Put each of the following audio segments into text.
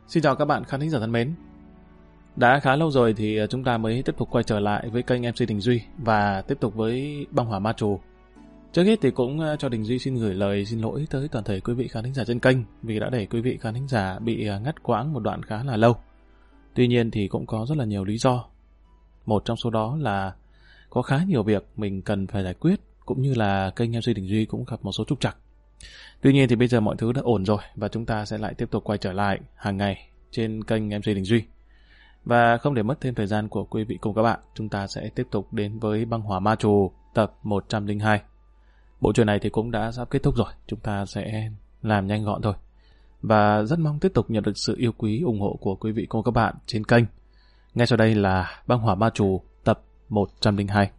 Xin chào các bạn khán thính giả thân mến. Đã khá lâu rồi thì chúng ta mới tiếp tục quay trở lại với kênh MC Đình Duy và tiếp tục với băng hỏa ma trù. Trước hết thì cũng cho Đình Duy xin gửi lời xin lỗi tới toàn thể quý vị khán thính giả trên kênh vì đã để quý vị khán thính giả bị ngắt quãng một đoạn khá là lâu. Tuy nhiên thì cũng có rất là nhiều lý do. Một trong số đó là có khá nhiều việc mình cần phải giải quyết, cũng như là kênh MC Đình Duy cũng gặp một số trục trặc. Tuy nhiên thì bây giờ mọi thứ đã ổn rồi và chúng ta sẽ lại tiếp tục quay trở lại hàng ngày trên kênh MC Đình Duy. Và không để mất thêm thời gian của quý vị cùng các bạn, chúng ta sẽ tiếp tục đến với băng hỏa ma trù tập 102. Bộ truyện này thì cũng đã sắp kết thúc rồi, chúng ta sẽ làm nhanh gọn thôi. Và rất mong tiếp tục nhận được sự yêu quý ủng hộ của quý vị cùng các bạn trên kênh. Ngay sau đây là băng hỏa ma trù tập 102.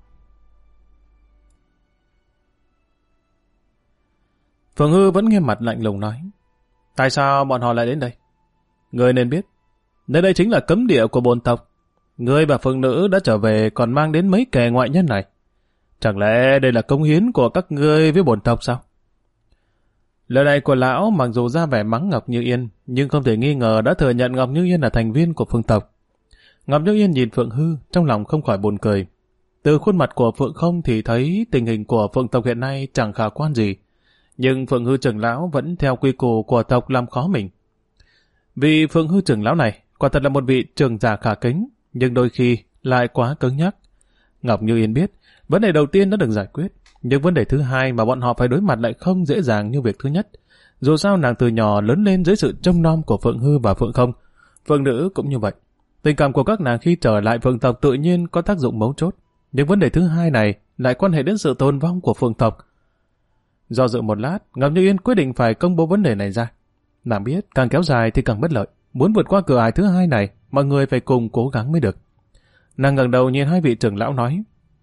Phượng Hư vẫn nghiêm mặt lạnh lùng nói: tại sao bọn họ lại đến đây? Ngươi nên biết, nơi đây chính là cấm địa của bổn tộc. Ngươi và Phượng Nữ đã trở về còn mang đến mấy kẻ ngoại nhân này. Chẳng lẽ đây là cống hiến của các ngươi với bổn tộc sao? Lời này của lão mặc dù ra vẻ mắng Ngọc Như Yên, nhưng không thể nghi ngờ đã thừa nhận Ngọc Như Yên là thành viên của Phượng tộc. Ngọc Như Yên nhìn Phượng Hư, trong lòng không khỏi buồn cười. Từ khuôn mặt của Phượng Không thì thấy tình hình của Phượng tộc hiện nay chẳng khả quan gì. Nhưng Phượng Hư trưởng lão vẫn theo quy củ của tộc làm khó mình. Vì Phượng Hư trưởng lão này quả thật là một vị trưởng giả khả kính, nhưng đôi khi lại quá cứng nhắc. Ngọc Như Yên biết, vấn đề đầu tiên đã được giải quyết, nhưng vấn đề thứ hai mà bọn họ phải đối mặt lại không dễ dàng như việc thứ nhất. Dù sao nàng từ nhỏ lớn lên dưới sự trông nom của Phượng Hư và Phượng Không, Phượng Nữ cũng như vậy. Tình cảm của các nàng khi trở lại Phượng tộc tự nhiên có tác dụng mấu chốt, nhưng vấn đề thứ hai này lại quan hệ đến sự tồn vong của Phượng tộc. Do dự một lát, Ngọc Như Yên quyết định phải công bố vấn đề này ra. Nàng biết càng kéo dài thì càng bất lợi. Muốn vượt qua cửa ải thứ hai này, mọi người phải cùng cố gắng mới được. Nàng ngẩng đầu nhìn hai vị trưởng lão nói: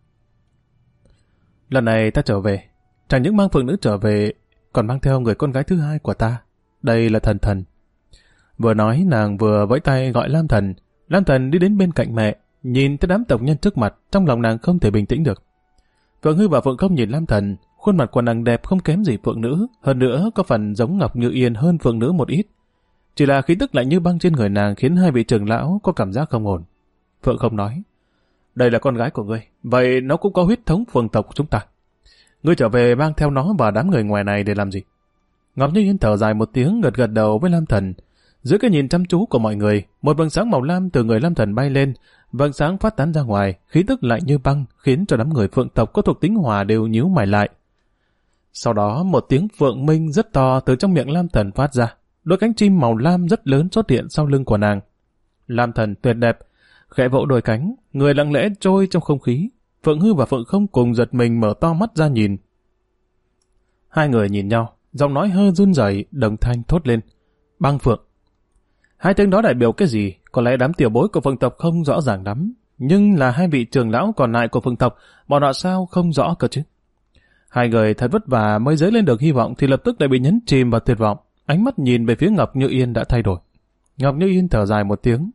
lần này ta trở về, chẳng những mang Phượng Nữ trở về, còn mang theo người con gái thứ hai của ta. Đây là Thần Thần. Vừa nói nàng vừa vẫy tay gọi Lam Thần. Lam Thần đi đến bên cạnh mẹ, nhìn thấy đám tộc nhân trước mặt, trong lòng nàng không thể bình tĩnh được. Phượng Hư và Phượng Không nhìn Lam Thần. Khuôn mặt của nàng đẹp không kém gì Phượng Nữ, hơn nữa có phần giống Ngọc Như Yên hơn Phượng Nữ một ít. Chỉ là khí tức lạnh như băng trên người nàng khiến hai vị trưởng lão có cảm giác không ổn. Phượng Không nói: đây là con gái của ngươi, vậy nó cũng có huyết thống Phượng tộc của chúng ta. Ngươi trở về mang theo nó và đám người ngoài này để làm gì? Ngọc Như Yên thở dài một tiếng, gật gật đầu với Lam Thần. Dưới cái nhìn chăm chú của mọi người, một vầng sáng màu lam từ người Lam Thần bay lên, vầng sáng phát tán ra ngoài, khí tức lạnh như băng khiến cho đám người Phượng tộc có thuộc tính hỏa đều nhíu mày lại. Sau đó một tiếng phượng minh rất to từ trong miệng Lam Thần phát ra. Đôi cánh chim màu lam rất lớn xuất hiện sau lưng của nàng. Lam Thần tuyệt đẹp, khẽ vỗ đôi cánh, người lặng lẽ trôi trong không khí. Phượng Hư và Phượng Không cùng giật mình mở to mắt ra nhìn. Hai người nhìn nhau, giọng nói hơi run rẩy, đồng thanh thốt lên: băng phượng. Hai tiếng đó đại biểu cái gì? Có lẽ đám tiểu bối của Phượng tộc không rõ ràng lắm, nhưng là hai vị trưởng lão còn lại của Phượng tộc, bọn họ sao không rõ cơ chứ? Hai người thật vất vả mới dấy lên được hy vọng thì lập tức lại bị nhấn chìm vào tuyệt vọng. Ánh mắt nhìn về phía Ngọc Như Yên đã thay đổi. Ngọc Như Yên thở dài một tiếng.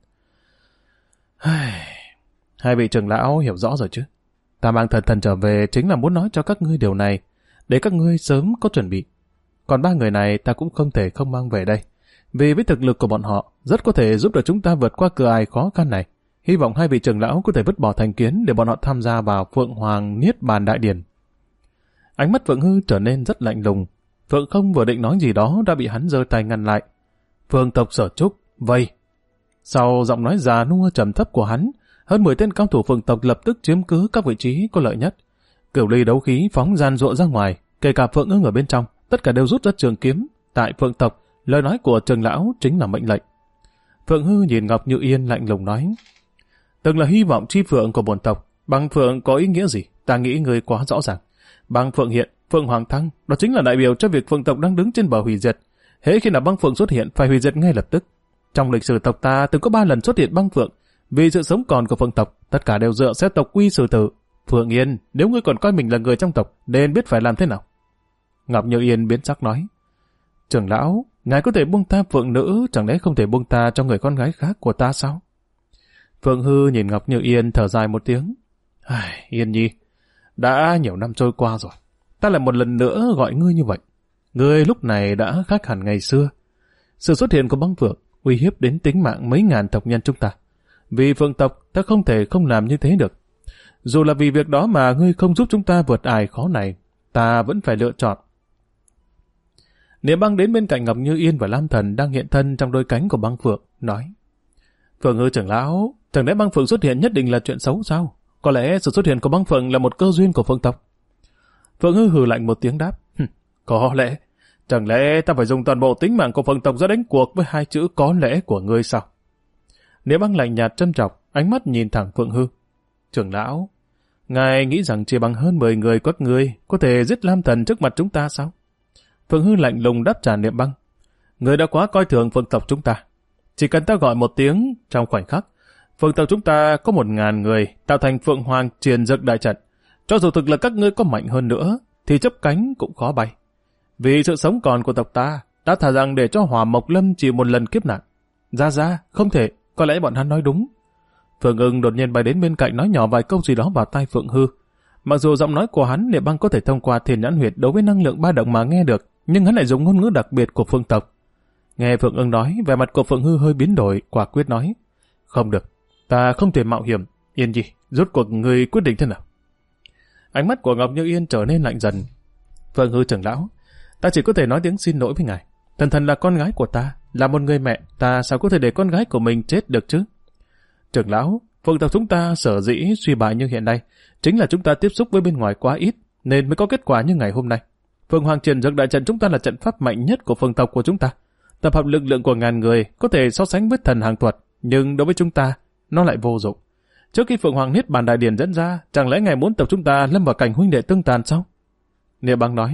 Hai vị trưởng lão hiểu rõ rồi chứ. Ta mang Thần Thần trở về chính là muốn nói cho các ngươi điều này, để các ngươi sớm có chuẩn bị. Còn ba người này ta cũng không thể không mang về đây, vì với thực lực của bọn họ rất có thể giúp được chúng ta vượt qua cửa ải khó khăn này. Hy vọng hai vị trưởng lão có thể vứt bỏ thành kiến để bọn họ tham gia vào Phượng Hoàng Niết Bàn Đại Điển. Ánh mắt Phượng Hư trở nên rất lạnh lùng. Phượng Không vừa định nói gì đó đã bị hắn giơ tay ngăn lại. Phượng tộc Sở Trúc, vây. Sau giọng nói già nua trầm thấp của hắn, hơn 10 tên cao thủ Phượng tộc lập tức chiếm cứ các vị trí có lợi nhất. Cửu ly đấu khí phóng gian rụa ra ngoài, kể cả Phượng Ưng ở bên trong, tất cả đều rút ra trường kiếm. Tại Phượng tộc, lời nói của trưởng lão chính là mệnh lệnh. Phượng Hư nhìn Ngọc Như Yên lạnh lùng nói: từng là hy vọng chi phượng của bổn tộc, băng phượng có ý nghĩa gì? Ta nghĩ người quá rõ ràng. Băng phượng hiện, Phượng Hoàng thăng, đó chính là đại biểu cho việc Phượng tộc đang đứng trên bờ hủy diệt. Hễ khi nào băng phượng xuất hiện phải hủy diệt ngay lập tức. Trong lịch sử tộc ta từng có 3 lần xuất hiện băng phượng, vì sự sống còn của Phượng tộc, tất cả đều dựa theo tộc quy xử tử. Phượng Yên, nếu ngươi còn coi mình là người trong tộc, nên biết phải làm thế nào. Ngọc Như Yên biến sắc nói: trưởng lão, ngài có thể buông tha Phượng Nữ, chẳng lẽ không thể buông tha cho người con gái khác của ta sao? Phượng Hư nhìn Ngọc Như Yên thở dài một tiếng: Yên nhi, đã nhiều năm trôi qua rồi, ta lại một lần nữa gọi ngươi như vậy. Ngươi lúc này đã khác hẳn ngày xưa. Sự xuất hiện của băng phượng uy hiếp đến tính mạng mấy ngàn tộc nhân chúng ta. Vì Phượng tộc, ta không thể không làm như thế được. Dù là vì việc đó mà ngươi không giúp chúng ta vượt ải khó này, ta vẫn phải lựa chọn. Niệm Băng đến bên cạnh Ngọc Như Yên và Lam Thần đang hiện thân trong đôi cánh của Băng Phượng, nói: Phượng Hư trưởng lão, chẳng lẽ Băng Phượng xuất hiện nhất định là chuyện xấu sao? Có lẽ sự xuất hiện của Băng Phượng là một cơ duyên của Phượng tộc. Phượng Hư hừ lạnh một tiếng đáp: Có lẽ, chẳng lẽ ta phải dùng toàn bộ tính mạng của Phượng tộc ra đánh cuộc với hai chữ có lẽ của ngươi sao? Niệm Băng lạnh nhạt châm chọc, ánh mắt nhìn thẳng Phượng Hư. Trưởng lão, ngài nghĩ rằng chỉ bằng hơn 10 người các ngươi có thể giết Lam Thần trước mặt chúng ta sao? Phượng Hư lạnh lùng đáp trả Niệm Băng: Người đã quá coi thường Phượng tộc chúng ta. Chỉ cần ta gọi một tiếng, trong khoảnh khắc, Phượng tộc chúng ta có 1000 người tạo thành Phượng Hoàng Triền Dực đại trận. Cho dù thực lực các ngươi có mạnh hơn nữa, thì chấp cánh cũng khó bay. Vì sự sống còn của tộc ta, đã thà rằng để cho Hỏa Mộc Lâm chịu một lần kiếp nạn. Ra, không thể, có lẽ bọn hắn nói đúng. Phượng Ưng đột nhiên bay đến bên cạnh nói nhỏ vài câu gì đó vào tai Phượng Hư. Mặc dù giọng nói của hắn Niệm Băng có thể thông qua Thiên Nhãn Huyệt đối với năng lượng ba động mà nghe được, nhưng hắn lại dùng ngôn ngữ đặc biệt của Phượng tộc. Nghe Phượng Ưng nói, vẻ mặt của Phượng Hư hơi biến đổi, quả quyết nói: Không được, ta không thể mạo hiểm. Yên Nhi, rốt cuộc người quyết định thế nào? Ánh mắt của Ngọc Như Yên trở nên lạnh dần. Phượng Hư trưởng lão, ta chỉ có thể nói tiếng xin lỗi với ngài. Thần thần là con gái của ta, là một người mẹ, ta sao có thể để con gái của mình chết được chứ? Trưởng lão, Phượng tộc chúng ta sở dĩ suy bại như hiện nay, chính là chúng ta tiếp xúc với bên ngoài quá ít, nên mới có kết quả như ngày hôm nay. Phượng Hoàng Triền Dực đại trận chúng ta là trận pháp mạnh nhất của Phượng tộc của chúng ta. Tập hợp lực lượng của ngàn người có thể so sánh với thần hàng thuật, nhưng đối với chúng ta, nó lại vô dụng. Trước khi Phượng Hoàng Niết Bàn Đại Điển dẫn ra, chẳng lẽ ngài muốn tộc chúng ta lâm vào cảnh huynh đệ tương tàn sao? Niệm Băng nói: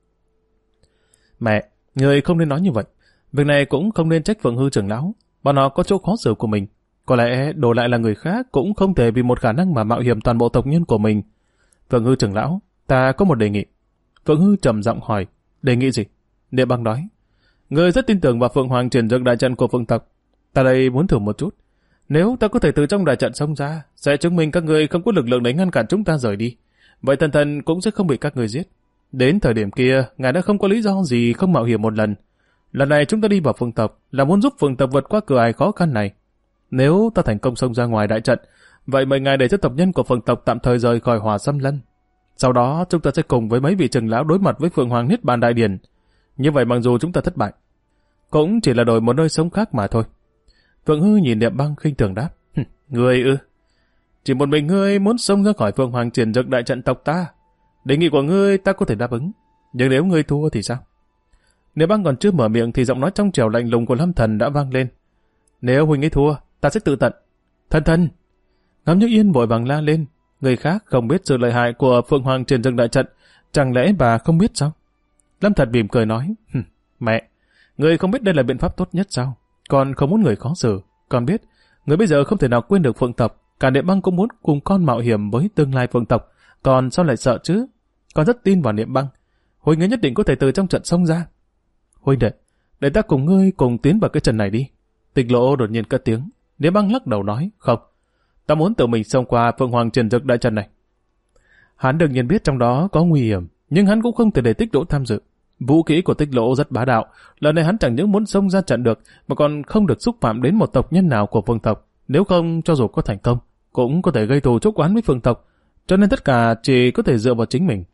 Mẹ, người không nên nói như vậy. Việc này cũng không nên trách Phượng Hư trưởng lão. Bọn họ có chỗ khó xử của mình. Có lẽ đổi lại là người khác cũng không thể vì một khả năng mà mạo hiểm toàn bộ tộc nhân của mình. Phượng Hư trưởng lão, ta có một đề nghị. Phượng Hư trầm giọng hỏi: Đề nghị gì? Niệm Băng nói: Người rất tin tưởng vào Phượng Hoàng Triền Dực đại trận của Phượng tộc. Ta đây muốn thử một chút. Nếu ta có thể từ trong đại trận xông ra, sẽ chứng minh các người không có lực lượng để ngăn cản chúng ta rời đi. Vậy thần thần cũng sẽ không bị các người giết. Đến thời điểm kia, ngài đã không có lý do gì không mạo hiểm một lần. Lần này chúng ta đi vào Phượng tộc là muốn giúp Phượng tộc vượt qua cửa ải khó khăn này. Nếu ta thành công xông ra ngoài đại trận, vậy mời ngài để cho tộc nhân của Phượng tộc tạm thời rời khỏi Hỏa Xâm Lân. Sau đó chúng ta sẽ cùng với mấy vị trưởng lão đối mặt với Phượng Hoàng Niết Bàn Đại Điển. Như vậy mặc dù chúng ta thất bại, cũng chỉ là đổi một nơi sống khác mà thôi. Phượng Hư nhìn Niệm Băng khinh thường đáp: Ngươi ư? Chỉ một mình ngươi muốn xông ra khỏi Phượng Hoàng Triền Dực đại trận tộc ta. Đề nghị của ngươi ta có thể đáp ứng, nhưng nếu ngươi thua thì sao? Niệm Băng còn chưa mở miệng thì giọng nói trong trẻo lạnh lùng của Lâm Thần đã vang lên: Nếu huynh ấy thua, ta sẽ tự tận. Thần! Ngọc Như Yên vội vàng la lên: Người khác không biết sự lợi hại của Phượng Hoàng Triền Dực đại trận, chẳng lẽ bà không biết sao? Lâm Thần mỉm cười nói: Mẹ, người không biết đây là biện pháp tốt nhất sao? Con không muốn người khó xử. Con biết, người bây giờ không thể nào quên được Phượng tộc. Cả Niệm Băng cũng muốn cùng con mạo hiểm với tương lai Phượng tộc. Còn sao lại sợ chứ? Con rất tin vào Niệm Băng. Huynh ấy nhất định có thể từ trong trận xông ra. Huynh đệ, để ta cùng ngươi cùng tiến vào cái trận này đi. Tịch Lộ đột nhiên cất tiếng. Niệm Băng lắc đầu nói: Không, ta muốn tự mình xông qua Phượng Hoàng Triền Dực đại trận này. Hắn đương nhiên biết trong đó có nguy hiểm, nhưng hắn cũng không thể để Tịch Lộ tham dự. Vũ khí của Tịch Lộ rất bá đạo, lần này hắn chẳng những muốn xông ra trận được, mà còn không được xúc phạm đến một tộc nhân nào của Phượng tộc. Nếu không, cho dù có thành công, cũng có thể gây thù chuốc oán với Phượng tộc, cho nên tất cả chỉ có thể dựa vào chính mình.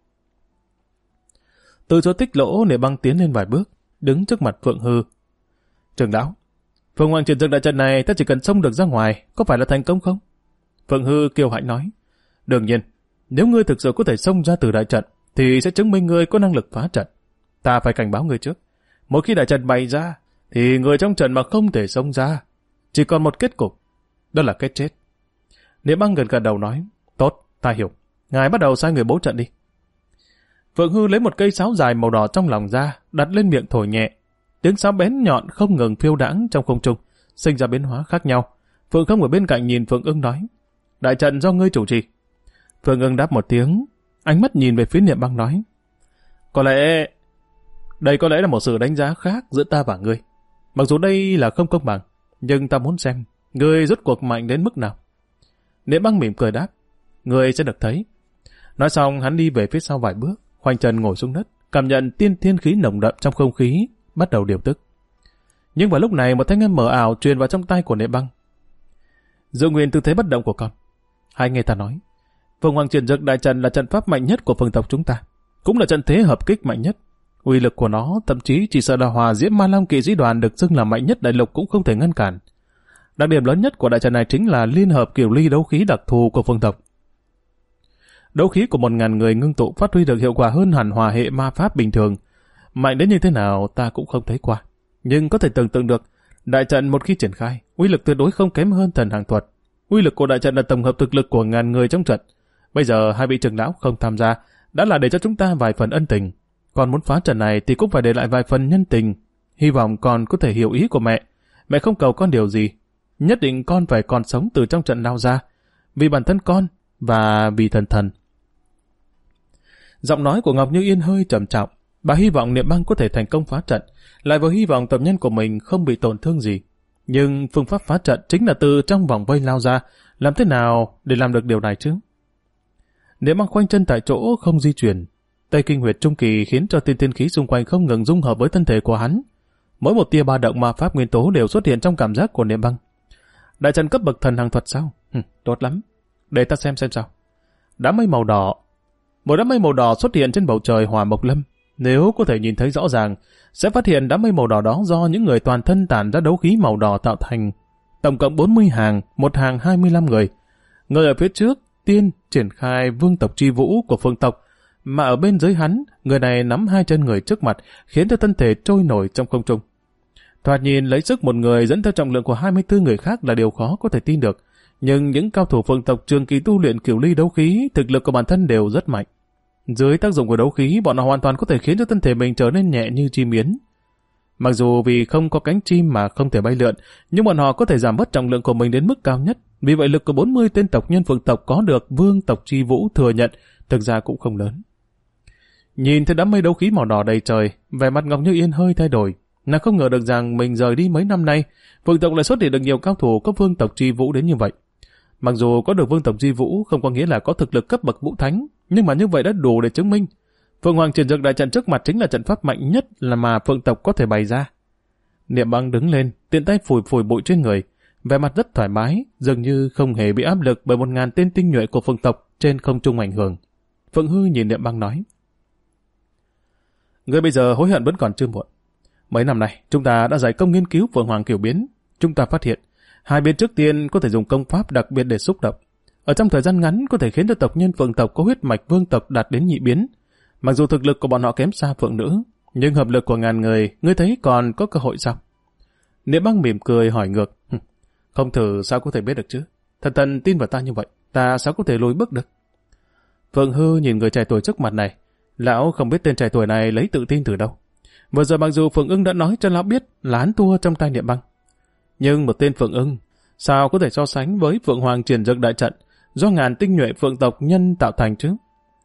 Từ chỗ Tịch Lộ, Niệm Băng tiến lên vài bước, đứng trước mặt Phượng Hư. Trưởng lão, Phượng Hoàng Triền Dực đại trận này ta chỉ cần xông được ra ngoài, có phải là thành công không? Phượng Hư kiêu hãnh nói: Đương nhiên, nếu ngươi thực sự có thể xông ra từ đại trận, thì sẽ chứng minh ngươi có năng lực phá trận. Ta phải cảnh báo ngươi trước, một khi đại trận bày ra, thì người trong trận mà không thể xông ra, chỉ còn một kết cục, đó là cái chết. Niệm Băng gật đầu nói: Tốt, ta hiểu. Ngài bắt đầu sai người bố trận đi. Phượng Hư lấy một cây sáo dài màu đỏ trong lòng ra, đặt lên miệng thổi nhẹ. Tiếng sáo bén nhọn không ngừng phiêu đãng trong không trung, sinh ra biến hóa khác nhau. Phượng Không ở bên cạnh nhìn Phượng Ưng nói: Đại trận do ngươi chủ trì. Phượng Ưng đáp một tiếng, ánh mắt nhìn về phía Niệm Băng nói: Đây có lẽ là một sự đánh giá khác giữa ta và ngươi. Mặc dù đây là không công bằng, nhưng ta muốn xem ngươi rốt cuộc mạnh đến mức nào. Niệm Băng mỉm cười đáp: Ngươi sẽ được thấy. Nói xong hắn đi về phía sau vài bước, khoanh chân ngồi xuống đất, cảm nhận tiên thiên khí nồng đậm trong không khí, bắt đầu điều tức. Nhưng vào lúc này một thanh âm mờ ảo truyền vào trong tai của Niệm Băng. Giữ nguyên tư thế bất động của con. Hãy nghe ta nói. Phượng Hoàng Triển Dực Đại Trận là trận pháp mạnh nhất của phương tộc chúng ta, cũng là trận thế hợp kích mạnh nhất. Uy lực của nó thậm chí chỉ sợ là Hòa Diễm Ma Long kỵ sĩ đoàn được xưng là mạnh nhất đại lục cũng không thể ngăn cản. Đặc điểm lớn nhất của đại trận này chính là liên hợp kiểu ly đấu khí đặc thù của phương tộc. Đấu khí của 1000 người ngưng tụ phát huy được hiệu quả hơn hẳn hòa hệ ma pháp bình thường. Mạnh đến như thế nào ta cũng không thấy qua, nhưng có thể tưởng tượng được đại trận một khi triển khai, uy lực tuyệt đối không kém hơn thần hàng thuật. Uy lực của đại trận là tổng hợp thực lực của 1000 người trong trận. Bây giờ hai vị trưởng lão không tham gia đã là để cho chúng ta vài phần ân tình. Còn muốn phá trận này thì cũng phải để lại vài phần nhân tình. Hy vọng con có thể hiểu ý của mẹ. Mẹ không cầu con điều gì. Nhất định con phải còn sống từ trong trận lao ra. Vì bản thân con và vì thần thần. Giọng nói của Ngọc Như Yên hơi trầm trọng. Bà hy vọng Niệm Băng có thể thành công phá trận. Lại vừa hy vọng tộc nhân của mình không bị tổn thương gì. Nhưng phương pháp phá trận chính là từ trong vòng vây lao ra. Làm thế nào để làm được điều này chứ? Niệm Băng khoanh chân tại chỗ không di chuyển. Tây kinh huyệt trung kỳ khiến cho tiên khí xung quanh không ngừng dung hợp với thân thể của hắn. Mỗi một tia ba động ma pháp nguyên tố đều xuất hiện trong cảm giác của Niệm Băng. Đại trận cấp bậc thần hàng thuật sao? Tốt lắm. Để ta xem sao. Đám mây màu đỏ. Một đám mây màu đỏ xuất hiện trên bầu trời Hỏa Mộc Lâm. Nếu có thể nhìn thấy rõ ràng, sẽ phát hiện đám mây màu đỏ đó do những người toàn thân tản ra đấu khí màu đỏ tạo thành. Tổng cộng 40 hàng, một hàng 25 người. Người ở phía trước, tiên triển khai vương tộc chi vũ của phương tộc, mà ở bên dưới hắn, người này nắm hai chân người trước mặt, khiến cho thân thể trôi nổi trong không trung. Thoạt nhìn lấy sức một người dẫn theo trọng lượng của 24 người khác là điều khó có thể tin được, nhưng những cao thủ phương tộc trường kỳ tu luyện cửu ly đấu khí, thực lực của bản thân đều rất mạnh. Dưới tác dụng của đấu khí, bọn họ hoàn toàn có thể khiến cho thân thể mình trở nên nhẹ như chim yến. Mặc dù vì không có cánh chim mà không thể bay lượn, nhưng bọn họ có thể giảm bớt trọng lượng của mình đến mức cao nhất. Vì vậy lực của 40 tên tộc nhân phương tộc có được vương tộc chi vũ thừa nhận thực ra cũng không lớn. Nhìn thấy đám mây đấu khí màu đỏ đầy trời, vẻ mặt Ngọc Như Yên hơi thay đổi. Nàng không ngờ được rằng mình rời đi mấy năm nay, phương tộc lại xuất hiện được nhiều cao thủ có vương tộc chi vũ đến như vậy. Mặc dù có được vương tộc chi vũ không có nghĩa là có thực lực cấp bậc vũ thánh, nhưng mà như vậy đã đủ để chứng minh Phượng Hoàng Triển Dực Đại Trận trước mặt chính là trận pháp mạnh nhất là mà phương tộc có thể bày ra. Niệm Băng đứng lên, tiện tay phủi phủi bụi trên người, vẻ mặt rất thoải mái, dường như không hề bị áp lực bởi 1000 tên tinh nhuệ của phương tộc trên không trung ảnh hưởng. Phượng Hư nhìn Niệm Băng nói: Ngươi bây giờ hối hận vẫn còn chưa muộn. Mấy năm nay, chúng ta đã giải công nghiên cứu Phượng Hoàng Kiểu Biến. Chúng ta phát hiện, hai bên trước tiên có thể dùng công pháp đặc biệt để xúc động. Ở trong thời gian ngắn có thể khiến cho tộc nhân Phượng tộc có huyết mạch vương tộc đạt đến nhị biến. Mặc dù thực lực của bọn họ kém xa Phượng nữ, nhưng hợp lực của 1000 người, ngươi thấy còn có cơ hội sao? Niệm Băng mỉm cười hỏi ngược: Không thử sao có thể biết được chứ? Thần tin vào ta như vậy, ta sao có thể lùi bước được? Phượng Hư nhìn người trẻ tuổi trước mặt này, lão không biết tên trẻ tuổi này lấy tự tin từ đâu. Vừa rồi mặc dù Phượng Ưng đã nói cho lão biết là hắn thua trong tay Niệm Băng, nhưng một tên Phượng Ưng sao có thể so sánh với Phượng Hoàng Triển Dực Đại Trận do 1000 tinh nhuệ Phượng tộc nhân tạo thành chứ?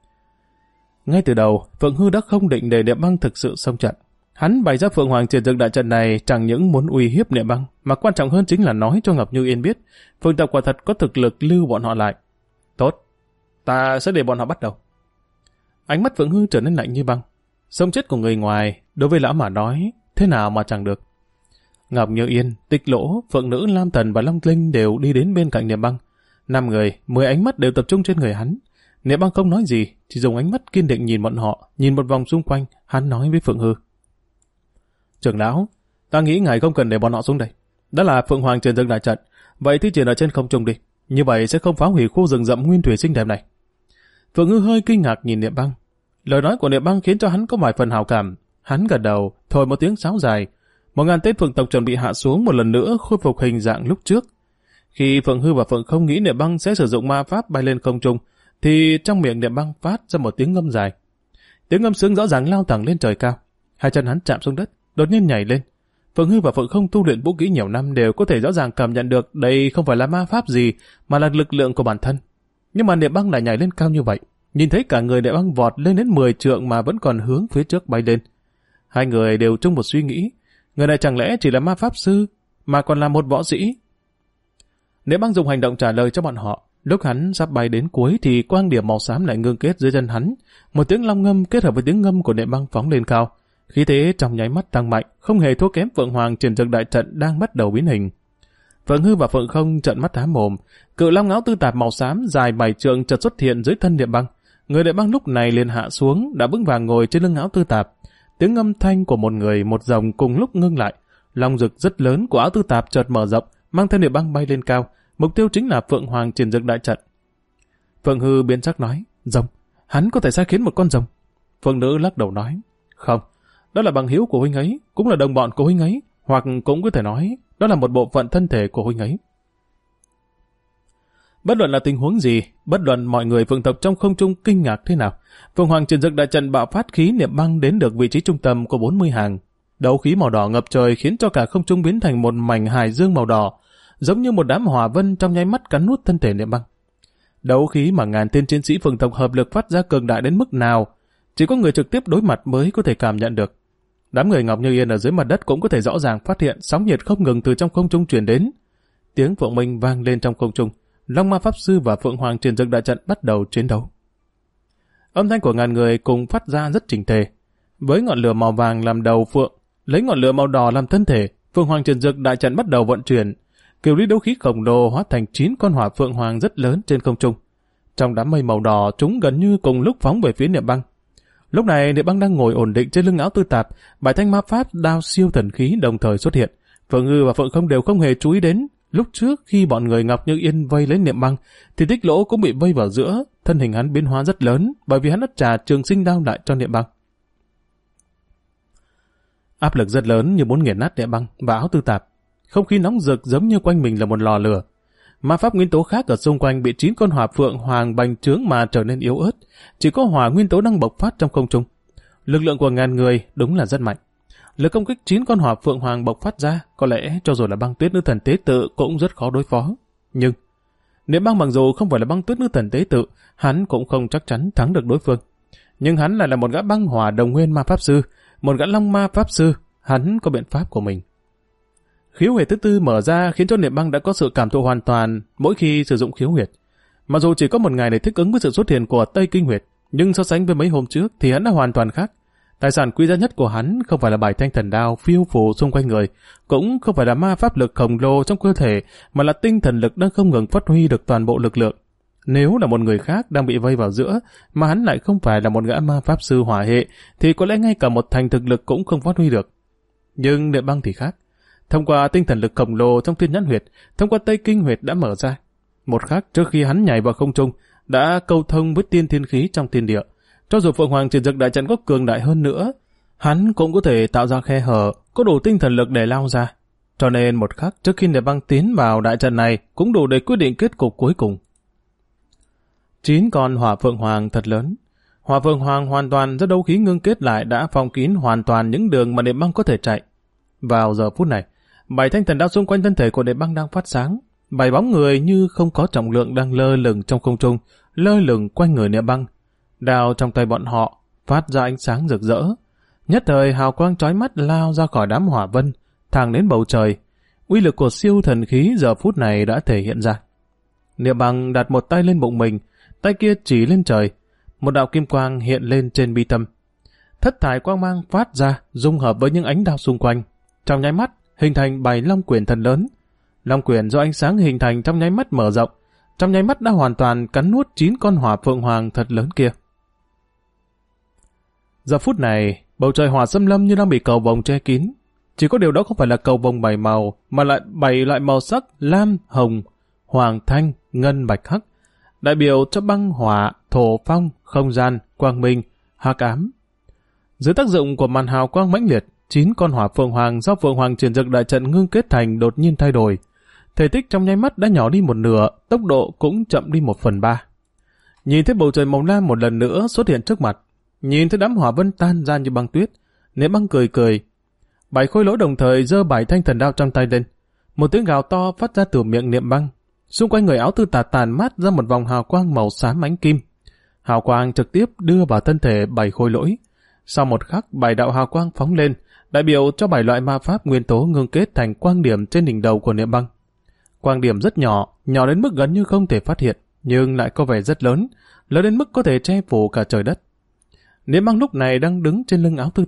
Ngay từ đầu, Phượng Hư đã không định để Niệm Băng thực sự xông trận. Hắn bày ra Phượng Hoàng Triển Dực Đại Trận này chẳng những muốn uy hiếp Niệm Băng, mà quan trọng hơn chính là nói cho Ngọc Như Yên biết Phượng tộc quả thật có thực lực lưu bọn họ lại. Tốt, ta sẽ để bọn họ bắt đầu. Ánh mắt Phượng Hư trở nên lạnh như băng. Sống chết của người ngoài, đối với lão mà nói, thế nào mà chẳng được. Ngọc Như Yên, Tịch Lỗ, Phượng Nữ, Lam Thần và Long Linh đều đi đến bên cạnh Niệm Băng. 5 người, 10 ánh mắt đều tập trung trên người hắn. Niệm Băng không nói gì, chỉ dùng ánh mắt kiên định nhìn bọn họ, nhìn một vòng xung quanh, hắn nói với Phượng Hư: Trưởng lão, ta nghĩ ngài không cần để bọn họ xuống đây. Đó là Phượng Hoàng Triển Dực Đại Trận, vậy thi triển ở trên không trung đi, như vậy sẽ không phá hủy khu rừng rậm nguyên thủy xinh đẹp này. Phượng Hư hơi kinh ngạc nhìn Niệm Băng. Lời nói của Niệm Băng khiến cho hắn có vài phần hào cảm. Hắn gật đầu, thổi một tiếng sáo dài. 1000 tên Phượng tộc chuẩn bị hạ xuống một lần nữa, khôi phục hình dạng lúc trước. Khi Phượng Hư và Phượng không nghĩ Niệm Băng sẽ sử dụng ma pháp bay lên không trung, thì trong miệng Niệm Băng phát ra một tiếng ngâm dài. Tiếng ngâm sướng rõ ràng lao thẳng lên trời cao. Hai chân hắn chạm xuống đất, đột nhiên nhảy lên. Phượng Hư và Phượng không tu luyện vũ kỹ nhiều năm đều có thể rõ ràng cảm nhận được đây không phải là ma pháp gì, mà là lực lượng của bản thân. Nhưng mà Niệm Băng lại nhảy lên cao như vậy, nhìn thấy cả người Niệm Băng vọt lên đến 10 trượng mà vẫn còn hướng phía trước bay lên. Hai người đều chung một suy nghĩ, người này chẳng lẽ chỉ là ma pháp sư, mà còn là một võ sĩ? Niệm Băng dùng hành động trả lời cho bọn họ. Lúc hắn sắp bay đến cuối thì quang điểm màu xám lại ngưng kết dưới chân hắn. Một tiếng long ngâm kết hợp với tiếng ngâm của Niệm Băng phóng lên cao, Khí thế trong nháy mắt tăng mạnh, không hề thua kém Phượng Hoàng Triển Dực đại trận đang bắt đầu biến hình. Phượng Hư và Phượng Không trợn mắt há mồm, cự long áo tư tạp màu xám dài 7 trượng chợt xuất hiện dưới thân Niệm Băng. Người Niệm Băng lúc này liền hạ xuống, đã vững vàng ngồi trên lưng áo tư tạp. Tiếng âm thanh của một người một rồng cùng lúc ngưng lại. Long rực rất lớn của áo tư tạp chợt mở rộng, mang theo Niệm Băng bay lên cao. Mục tiêu chính là Phượng Hoàng Triển Dực đại trận. Phượng Hư biến sắc nói, rồng, hắn có thể sai khiến một con rồng. Phượng Nữ lắc đầu nói, không, đó là bằng hữu của huynh ấy, cũng là đồng bọn của huynh ấy, hoặc cũng có thể nói đó là một bộ phận thân thể của huynh ấy. Bất luận là tình huống gì, bất luận mọi người Phượng tộc trong không trung kinh ngạc thế nào, Phượng Hoàng Triển Dực đại trận bạo phát khí Niệm Băng đến được vị trí trung tâm của 40 hàng. Đấu khí màu đỏ ngập trời khiến cho cả không trung biến thành một mảnh hải dương màu đỏ, giống như một đám hỏa vân trong nháy mắt cắn nuốt thân thể Niệm Băng. Đấu khí mà ngàn tên chiến sĩ Phượng tộc hợp lực phát ra cường đại đến mức nào, chỉ có người trực tiếp đối mặt mới có thể cảm nhận được. Đám người Ngọc Như Yên ở dưới mặt đất cũng có thể rõ ràng phát hiện sóng nhiệt không ngừng từ trong không trung truyền đến. Tiếng Phượng Minh vang lên trong không trung, Long Ma Pháp Sư và Phượng Hoàng Triển Dực đại trận bắt đầu chiến đấu. Âm thanh của ngàn người cùng phát ra rất chỉnh tề. Với ngọn lửa màu vàng làm đầu phượng, lấy ngọn lửa màu đỏ làm thân thể, Phượng Hoàng Triển Dực đại trận bắt đầu vận chuyển. Kiều lý đấu khí khổng lồ hóa thành 9 con hỏa phượng hoàng rất lớn trên không trung. Trong đám mây màu đỏ, chúng gần như cùng lúc phóng về phía Niệm Băng. Lúc này Niệm Băng đang ngồi ổn định trên lưng áo tư tạp, 7 thanh ma pháp đao siêu thần khí đồng thời xuất hiện. Phượng Ngư và Phượng Không đều không hề chú ý đến. Lúc trước khi bọn người Ngọc Như Yên vây lấy Niệm Băng, thì Tích Lỗ cũng bị vây vào giữa, thân hình hắn biến hóa rất lớn, bởi vì hắn đã trả trường sinh đao lại cho Niệm Băng. Áp lực rất lớn như muốn nghiền nát Niệm Băng và áo tư tạp. Không khí nóng rực giống như quanh mình là một lò lửa. Ma pháp nguyên tố khác ở xung quanh bị 9 con hỏa phượng hoàng bành trướng mà trở nên yếu ớt, chỉ có hỏa nguyên tố đang bộc phát trong không trung. Lực lượng của ngàn người đúng là rất mạnh. Lực công kích 9 con hỏa phượng hoàng bộc phát ra, có lẽ cho dù là Băng Tuyết nữ thần tế tự cũng rất khó đối phó. Nhưng Niệm Băng mặc dù không phải là Băng Tuyết nữ thần tế tự, hắn cũng không chắc chắn thắng được đối phương. Nhưng hắn lại là một gã băng hỏa đồng nguyên ma pháp sư, một gã long ma pháp sư, hắn có biện pháp của mình. Khiếu huyệt thứ tư mở ra khiến cho Niệm Băng đã có sự cảm thụ hoàn toàn mỗi khi sử dụng khiếu huyệt. Mặc dù chỉ có một ngày để thích ứng với sự xuất hiện của Tây Kinh huyệt, nhưng so sánh với mấy hôm trước thì hắn đã hoàn toàn khác. Tài sản quý giá nhất của hắn không phải là 7 thanh thần đao phiêu phù xung quanh người, cũng không phải là ma pháp lực khổng lồ trong cơ thể, mà là tinh thần lực đang không ngừng phát huy được toàn bộ lực lượng. Nếu là một người khác đang bị vây vào giữa, mà hắn lại không phải là một gã ma pháp sư hỏa hệ, thì có lẽ ngay cả một thành thực lực cũng không phát huy được. Nhưng Niệm Băng thì khác. Thông qua tinh thần lực khổng lồ trong Thiên Nhãn huyệt, thông qua Tây Kinh huyệt đã mở ra. Một khắc trước khi hắn nhảy vào không trung, đã câu thông với tiên thiên khí trong thiên địa. Cho dù Phượng Hoàng Triển Dực đại trận có cường đại hơn nữa, hắn cũng có thể tạo ra khe hở, có đủ tinh thần lực để lao ra. Cho nên một khắc trước khi Niệm Băng tiến vào đại trận này cũng đủ để quyết định kết cục cuối cùng. 9 con hỏa phượng hoàng thật lớn. Hỏa phượng hoàng hoàn toàn do đấu khí ngưng kết lại đã phong kín hoàn toàn những đường mà Niệm Băng có thể chạy. Vào giờ phút này, 7 thanh thần đao xung quanh thân thể của Niệm Băng đang phát sáng. 7 bóng người như không có trọng lượng đang lơ lửng trong không trung, lơ lửng quanh người Niệm Băng. Đao trong tay bọn họ phát ra ánh sáng rực rỡ. Nhất thời hào quang chói mắt lao ra khỏi đám hỏa vân, thẳng đến bầu trời. Uy lực của siêu thần khí giờ phút này đã thể hiện ra. Niệm Băng đặt một tay lên bụng mình, tay kia chỉ lên trời. Một đạo kim quang hiện lên trên mi tâm. Thất thải quang mang phát ra, dung hợp với những ánh đao xung quanh. Trong nháy mắt, hình thành 7 long quyển thần lớn. Long quyển do ánh sáng hình thành trong nháy mắt mở rộng, trong nháy mắt đã hoàn toàn cắn nuốt 9 con hỏa phượng hoàng thật lớn kia. Giờ phút này, bầu trời hỏa xâm lâm như đang bị cầu vồng che kín. Chỉ có điều đó không phải là cầu vồng 7 màu, mà lại 7 loại màu sắc lam, hồng, hoàng, thanh, ngân, bạch, hắc, đại biểu cho băng, hỏa, thổ, phong, không gian, quang minh, hắc ám. Dưới tác dụng của màn hào quang mãnh liệt, 9 con hỏa phượng hoàng do Phượng Hoàng Triển Dực đại trận ngưng kết thành đột nhiên thay đổi. Thể tích trong nháy mắt đã nhỏ đi một nửa, tốc độ cũng chậm đi 1/3. Nhìn thấy bầu trời màu lam một lần nữa xuất hiện trước mặt, nhìn thấy đám hỏa vân tan ra như băng tuyết, Niệm Băng cười cười. 7 khôi lỗi đồng thời giơ 7 thanh thần đao trong tay lên. Một tiếng gào to phát ra từ miệng Niệm Băng. Xung quanh người áo tư tạt tàn mát ra một vòng hào quang màu xám ánh kim. Hào quang trực tiếp đưa vào thân thể 7 khôi lỗi. Sau một khắc, 7 đạo hào quang phóng lên, đại biểu cho 7 loại ma pháp nguyên tố ngưng kết thành quang điểm trên đỉnh đầu của Niệm Băng. Quang điểm rất nhỏ, nhỏ đến mức gần như không thể phát hiện, nhưng lại có vẻ rất lớn, lớn đến mức có thể che phủ cả trời đất. Niệm Băng lúc này đang đứng trên lưng áo tư tạp,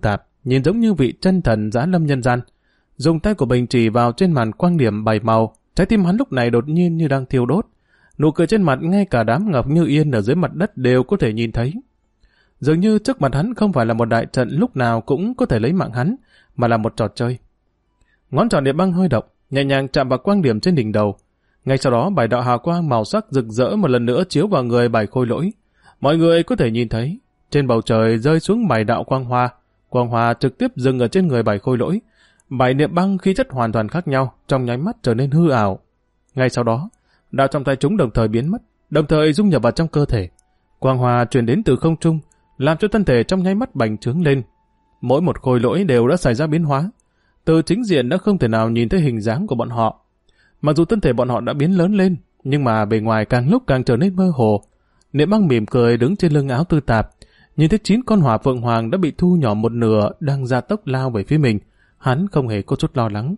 nhìn giống như vị chân thần giáng lâm nhân gian. Dùng tay của mình chỉ vào trên màn quang điểm 7 màu, trái tim hắn lúc này đột nhiên như đang thiêu đốt. Nụ cười trên mặt ngay cả đám ngọc như yên ở dưới mặt đất đều có thể nhìn thấy. Dường như trước mặt hắn không phải là một đại trận lúc nào cũng có thể lấy mạng hắn, mà là một trò chơi. Ngón trỏ Niệm Băng hơi động, nhẹ nhàng chạm vào quang điểm trên đỉnh đầu. Ngay sau đó 7 đạo hào quang màu sắc rực rỡ một lần nữa chiếu vào người 7 khôi lỗi. Mọi người có thể nhìn thấy, trên bầu trời rơi xuống 7 đạo quang hoa trực tiếp dừng ở trên người 7 khôi lỗi. 7 Niệm Băng khí chất hoàn toàn khác nhau, trong nháy mắt trở nên hư ảo. Ngay sau đó, đạo trong tay chúng đồng thời biến mất, đồng thời dung nhập vào trong cơ thể. Quang hoa truyền đến từ không trung, làm cho thân thể trong nháy mắt bành trướng lên. Mỗi một khôi lỗi đều đã xảy ra biến hóa. Từ chính diện đã không thể nào nhìn thấy hình dáng của bọn họ. Mặc dù thân thể bọn họ đã biến lớn lên, nhưng mà bề ngoài càng lúc càng trở nên mơ hồ. Niệm Băng mỉm cười đứng trên lưng áo tư tạp, nhìn thấy 9 con hỏa phượng hoàng đã bị thu nhỏ một nửa đang gia tốc lao về phía mình. Hắn không hề có chút lo lắng.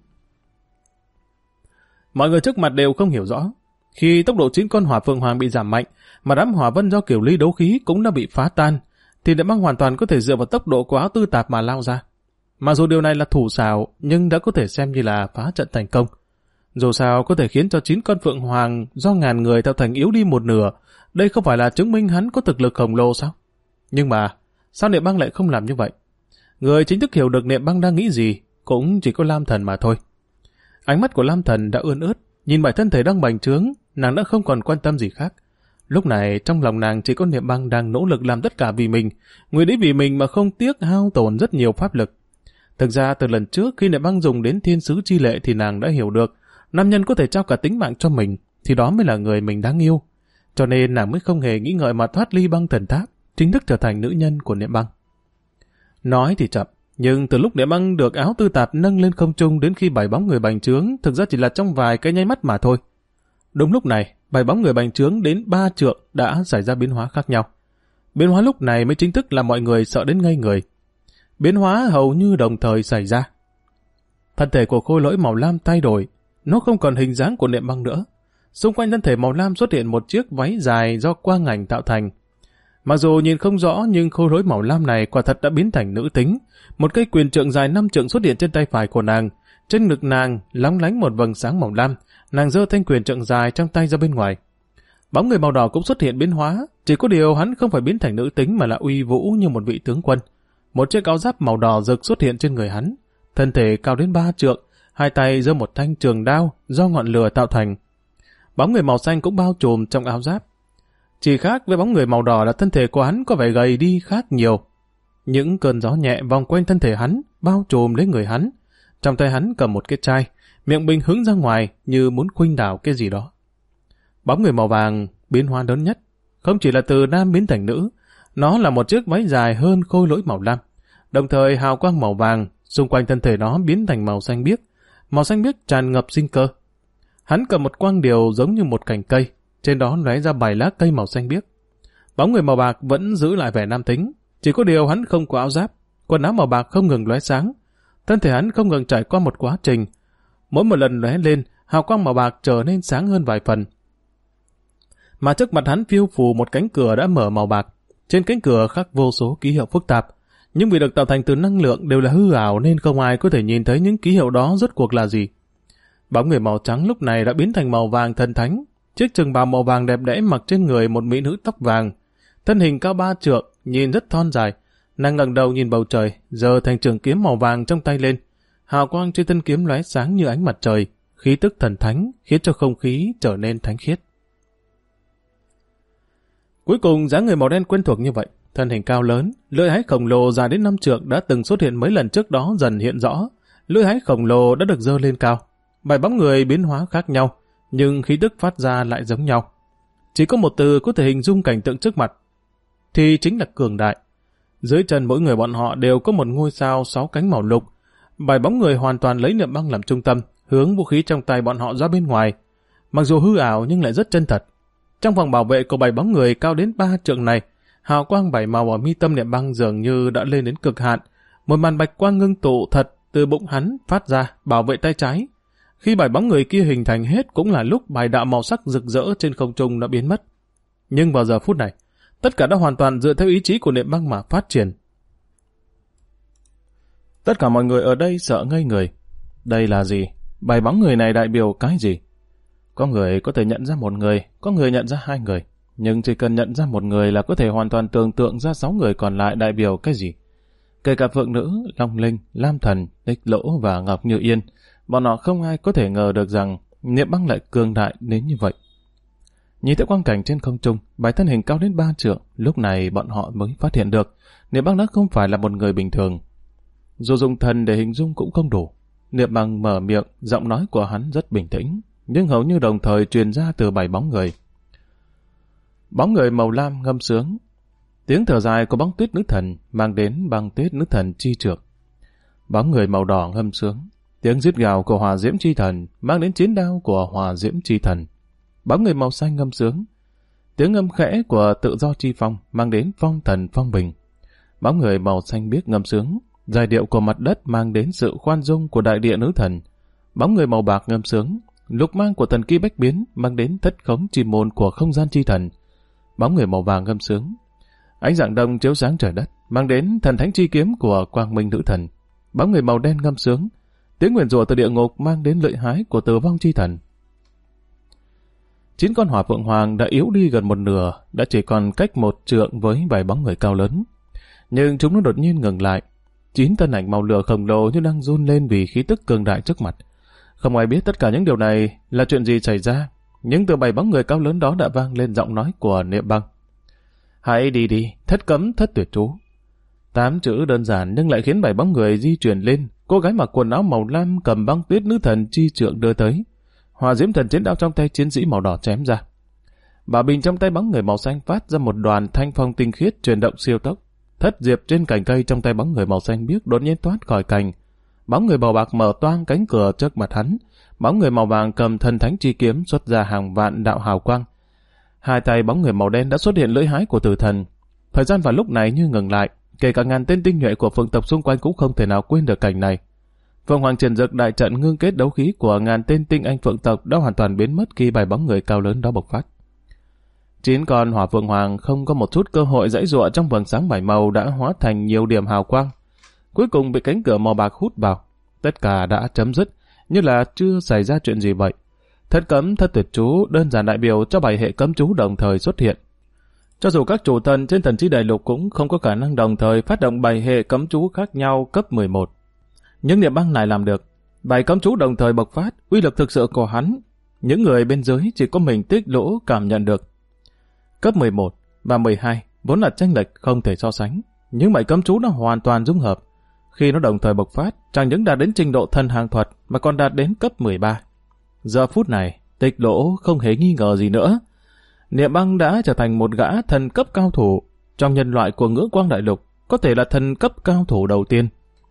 Mọi người trước mặt đều không hiểu rõ. Khi tốc độ 9 con hỏa phượng hoàng bị giảm mạnh, mà đám hỏa vân do kiểu ly đấu khí cũng đã bị phá tan, thì Niệm Băng hoàn toàn có thể dựa vào tốc độ của áo tư tạp mà lao ra. Mặc dù điều này là thủ xảo, nhưng đã có thể xem như là phá trận thành công. Dù sao có thể khiến cho 9 con phượng hoàng do ngàn người tạo thành yếu đi một nửa, đây không phải là chứng minh hắn có thực lực khổng lồ sao? Nhưng mà, sao Niệm Băng lại không làm như vậy? Người chính thức hiểu được Niệm Băng đang nghĩ gì, cũng chỉ có Lam Thần mà thôi. Ánh mắt của Lam Thần đã ươn ướt, nhìn 7 thân thể đang bành trướng, nàng đã không còn quan tâm gì khác. Lúc này trong lòng nàng chỉ có Niệm Băng đang nỗ lực làm tất cả vì mình, người đấy vì mình mà không tiếc hao tổn rất nhiều pháp lực. Thực ra từ lần trước khi Niệm Băng dùng đến thiên sứ chi lệ thì nàng đã hiểu được, nam nhân có thể trao cả tính mạng cho mình, thì đó mới là người mình đáng yêu. Cho nên nàng mới không hề nghĩ ngợi mà thoát ly băng thần tháp, chính thức trở thành nữ nhân của Niệm Băng. Nói thì chậm, nhưng từ lúc Niệm Băng được áo tư tạp nâng lên không trung đến khi 7 bóng người bành trướng, thực ra chỉ là trong vài cái nháy mắt mà thôi. Đúng lúc này, 7 bóng người bành trướng đến 3 trượng đã xảy ra biến hóa khác nhau. Biến hóa lúc này mới chính thức làm mọi người sợ đến ngây người. Biến hóa hầu như đồng thời xảy ra. Thân thể của khôi lỗi màu lam thay đổi, nó không còn hình dáng của Niệm Băng nữa. Xung quanh thân thể màu lam xuất hiện một chiếc váy dài do quang ảnh tạo thành. Mặc dù nhìn không rõ nhưng khôi lỗi màu lam này quả thật đã biến thành nữ tính. Một cây quyền trượng dài 5 trượng xuất hiện trên tay phải của nàng. Trên ngực nàng lóng lánh một vầng sáng màu lam. Nàng giơ thanh quyền trượng dài trong tay ra bên ngoài. Bóng người màu đỏ cũng xuất hiện biến hóa. Chỉ có điều hắn không phải biến thành nữ tính mà là uy vũ như một vị tướng quân. Một chiếc áo giáp màu đỏ rực xuất hiện trên người hắn. Thân thể cao đến 3 trượng. Hai tay giơ một thanh trường đao do ngọn lửa tạo thành. Bóng người màu xanh cũng bao trùm trong áo giáp. Chỉ khác với bóng người màu đỏ là thân thể của hắn có vẻ gầy đi khác nhiều. Những cơn gió nhẹ vòng quanh thân thể hắn, bao trùm lấy người hắn. Trong tay hắn cầm một cái chai, miệng bình hướng ra ngoài như muốn khuynh đảo cái gì đó. Bóng người màu vàng biến hóa lớn nhất, không chỉ là từ nam biến thành nữ, nó là một chiếc váy dài hơn khôi lỗi màu lam. Đồng thời hào quang màu vàng xung quanh thân thể nó biến thành màu xanh biếc tràn ngập sinh cơ. Hắn cầm một quang điều giống như một cành cây, trên đó lóe ra 7 lá cây màu xanh biếc. Bóng người màu bạc vẫn giữ lại vẻ nam tính, chỉ có điều hắn không có áo giáp, quần áo màu bạc không ngừng lóe sáng. Thân thể hắn không ngừng trải qua một quá trình, mỗi một lần lóe lên, hào quang màu bạc trở nên sáng hơn vài phần. Mà trước mặt hắn phiêu phù một cánh cửa đã mở màu bạc, trên cánh cửa khắc vô số ký hiệu phức tạp, nhưng vì được tạo thành từ năng lượng đều là hư ảo nên không ai có thể nhìn thấy những ký hiệu đó rốt cuộc là gì. Bóng người màu trắng lúc này đã biến thành màu vàng thần thánh, chiếc trường bào màu vàng đẹp đẽ mặc trên người một mỹ nữ tóc vàng, thân hình cao 3 trượng, nhìn rất thon dài. Nàng ngẩng đầu nhìn bầu trời, giơ thanh trường kiếm màu vàng trong tay lên, hào quang trên thân kiếm lóe sáng như ánh mặt trời, khí tức thần thánh khiến cho không khí trở nên thánh khiết. Cuối cùng dáng người màu đen quen thuộc như vậy, thân hình cao lớn, lưỡi hái khổng lồ dài đến 5 trượng đã từng xuất hiện mấy lần trước đó dần hiện rõ, lưỡi hái khổng lồ đã được giơ lên cao. 7 bóng người biến hóa khác nhau, nhưng khí tức phát ra lại giống nhau. Chỉ có một từ có thể hình dung cảnh tượng trước mặt, thì chính là cường đại. Dưới chân mỗi người bọn họ đều có một ngôi sao 6 cánh màu lục. 7 bóng người hoàn toàn lấy Niệm Băng làm trung tâm, hướng vũ khí trong tay bọn họ ra bên ngoài. Mặc dù hư ảo nhưng lại rất chân thật. Trong vòng bảo vệ của 7 bóng người cao đến 3 trượng này, hào quang 7 màu ở mi tâm Niệm Băng dường như đã lên đến cực hạn. Một màn bạch quang ngưng tụ thật từ bụng hắn phát ra, bảo vệ tay trái. Khi 7 bóng người kia hình thành hết cũng là lúc 7 đạo màu sắc rực rỡ trên không trung đã biến mất. Nhưng vào giờ phút này, tất cả đã hoàn toàn dựa theo ý chí của Niệm Băng mà phát triển. Tất cả mọi người ở đây sợ ngây người. Đây là gì? 7 bóng người này đại biểu cái gì? Có người có thể nhận ra một người, có người nhận ra 2 người. Nhưng chỉ cần nhận ra một người là có thể hoàn toàn tưởng tượng ra 6 người còn lại đại biểu cái gì. Kể cả Phượng Nữ, Long Linh, Lam Thần, Tích Lỗ và Ngọc Như Yên, bọn họ không ai có thể ngờ được rằng Niệm Băng lại cường đại đến như vậy. Nhìn thấy quang cảnh trên không trung, 7 thân hình cao đến 3 trượng, lúc này bọn họ mới phát hiện được Niệm Băng đã không phải là một người bình thường. Dù dùng thần để hình dung cũng không đủ. Niệm Băng mở miệng, giọng nói của hắn rất bình tĩnh, nhưng hầu như đồng thời truyền ra từ 7 bóng người. Bóng người màu lam ngâm sướng. Tiếng thở dài của bóng tuyết nữ thần mang đến băng tuyết nữ thần chi trượng. Bóng người màu đỏ ngâm sướng. Tiếng rít gào của hỏa diễm chi thần mang đến chiến đao của hỏa diễm chi thần. Bóng người màu xanh ngâm sướng. Tiếng ngâm khẽ của tự do chi phong mang đến phong thần phong bình. Bóng người màu xanh biếc ngâm sướng. Giai điệu của mặt đất mang đến sự khoan dung của đại địa nữ thần. Bóng người màu bạc ngâm sướng. Lục mang của thần kỳ bách biến mang đến thất khống chi môn của không gian chi thần. Bóng người màu vàng ngâm sướng. Ánh dạng đông chiếu sáng trời đất mang đến thần thánh chi kiếm của quang minh nữ thần. Bóng người màu đen ngâm sướng. Tiếng nguyền rủa từ địa ngục mang đến lợi hái của tử vong chi thần. 9 con hỏa phượng hoàng đã yếu đi gần một nửa, đã chỉ còn cách 1 trượng với 7 bóng người cao lớn. Nhưng chúng nó đột nhiên ngừng lại. 9 thân ảnh màu lửa khổng lồ như đang run lên vì khí tức cường đại trước mặt. Không ai biết tất cả những điều này là chuyện gì xảy ra, nhưng từ 7 bóng người cao lớn đó đã vang lên giọng nói của Niệm Băng. Hãy đi đi, thất cấm thất tuyệt chú. 8 chữ đơn giản nhưng lại khiến 7 bóng người di chuyển lên. Cô gái mặc quần áo màu lam cầm băng tuyết nữ thần chi trượng đưa tới. Hỏa diễm thần chiến đao trong tay chiến sĩ màu đỏ chém ra. Bảo bình trong tay bóng người màu xanh phát ra một đoàn thanh phong tinh khiết chuyển động siêu tốc. Thất diệp trên cành cây trong tay bóng người màu xanh biếc đột nhiên thoát khỏi cành. Bóng người màu bạc mở toang cánh cửa trước mặt hắn. Bóng người màu vàng cầm thần thánh chi kiếm xuất ra hàng vạn đạo hào quang. 2 tay bóng người màu đen đã xuất hiện lưỡi hái của tử thần. Thời gian vào lúc này như ngừng lại, kể cả ngàn tên tinh nhuệ của phượng tộc xung quanh cũng không thể nào quên được cảnh này. Phượng Hoàng Triển Dực đại trận ngưng kết đấu khí của ngàn tên tinh anh phượng tộc đã hoàn toàn biến mất khi 7 bóng người cao lớn đó bộc phát. 9 con hỏa phượng hoàng không có một chút cơ hội giãy giụa trong vầng sáng 7 màu đã hóa thành nhiều điểm hào quang. Cuối cùng bị cánh cửa màu bạc hút vào. Tất cả đã chấm dứt, như là chưa xảy ra chuyện gì vậy. Thất cấm thất tuyệt chú đơn giản đại biểu cho 7 hệ cấm chú đồng thời xuất hiện. Cho dù các chủ thần trên thần chi đại lục cũng không có khả năng đồng thời phát động 7 hệ cấm chú khác nhau cấp 11. Nhưng Niệm Băng lại làm được. 7 cấm chú đồng thời bộc phát, uy lực thực sự của hắn, những người bên dưới chỉ có mình Tích Lỗ cảm nhận được. Cấp 11 và 12 vốn là chênh lệch không thể so sánh, nhưng 7 cấm chú đã hoàn toàn dung hợp. Khi nó đồng thời bộc phát, chẳng những đạt đến trình độ thần hàng thuật mà còn đạt đến cấp 13. Giờ phút này, Tích Lỗ không hề nghi ngờ gì nữa. Niệm Băng đã trở thành một gã thần cấp cao thủ trong nhân loại của Ngũ Quang Đại Lục, có thể là thần cấp cao thủ đầu tiên.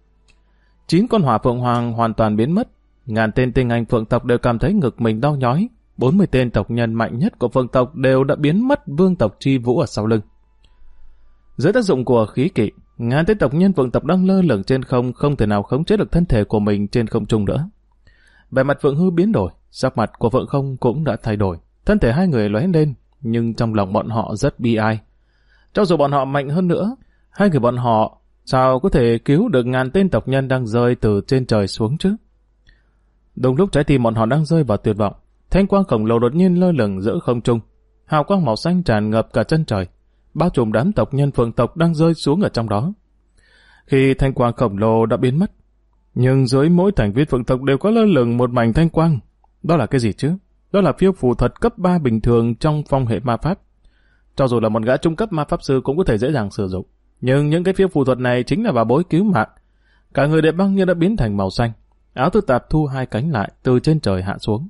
9 con hỏa phượng hoàng hoàn toàn biến mất. Ngàn tên tinh anh phượng tộc đều cảm thấy ngực mình đau nhói. 40 tên tộc nhân mạnh nhất của phượng tộc đều đã biến mất vương tộc chi vũ ở sau lưng. Dưới tác dụng của khí kỵ, ngàn tên tộc nhân phượng tộc đang lơ lửng trên không thể nào khống chế được thân thể của mình trên không trung nữa. Vẻ mặt Phượng Hư biến đổi, sắc mặt của Phượng Không cũng đã thay đổi. Thân thể hai người lóe lên, nhưng trong lòng bọn họ rất bi ai. Cho dù bọn họ mạnh hơn nữa, hai người bọn họ sao có thể cứu được ngàn tên tộc nhân đang rơi từ trên trời xuống chứ? Đúng lúc trái tim bọn họ đang rơi vào tuyệt vọng, thanh quang khổng lồ đột nhiên lơ lửng giữa không trung. Hào quang màu xanh tràn ngập cả chân trời, bao trùm đám tộc nhân phượng tộc đang rơi xuống ở trong đó. Khi thanh quang khổng lồ đã biến mất, nhưng dưới mỗi thành viên phượng tộc đều có lơ lửng một mảnh thanh quang. Đó là cái gì chứ? Đó là phiêu phù thuật cấp 3 bình thường trong phong hệ ma pháp. Cho dù là một gã trung cấp ma pháp sư cũng có thể dễ dàng sử dụng. Nhưng những cái phiêu phù thuật này chính là bảo bối cứu mạng. Cả người Đệ Băng như đã biến thành màu xanh. Áo tư tạp thu hai cánh lại từ trên trời hạ xuống.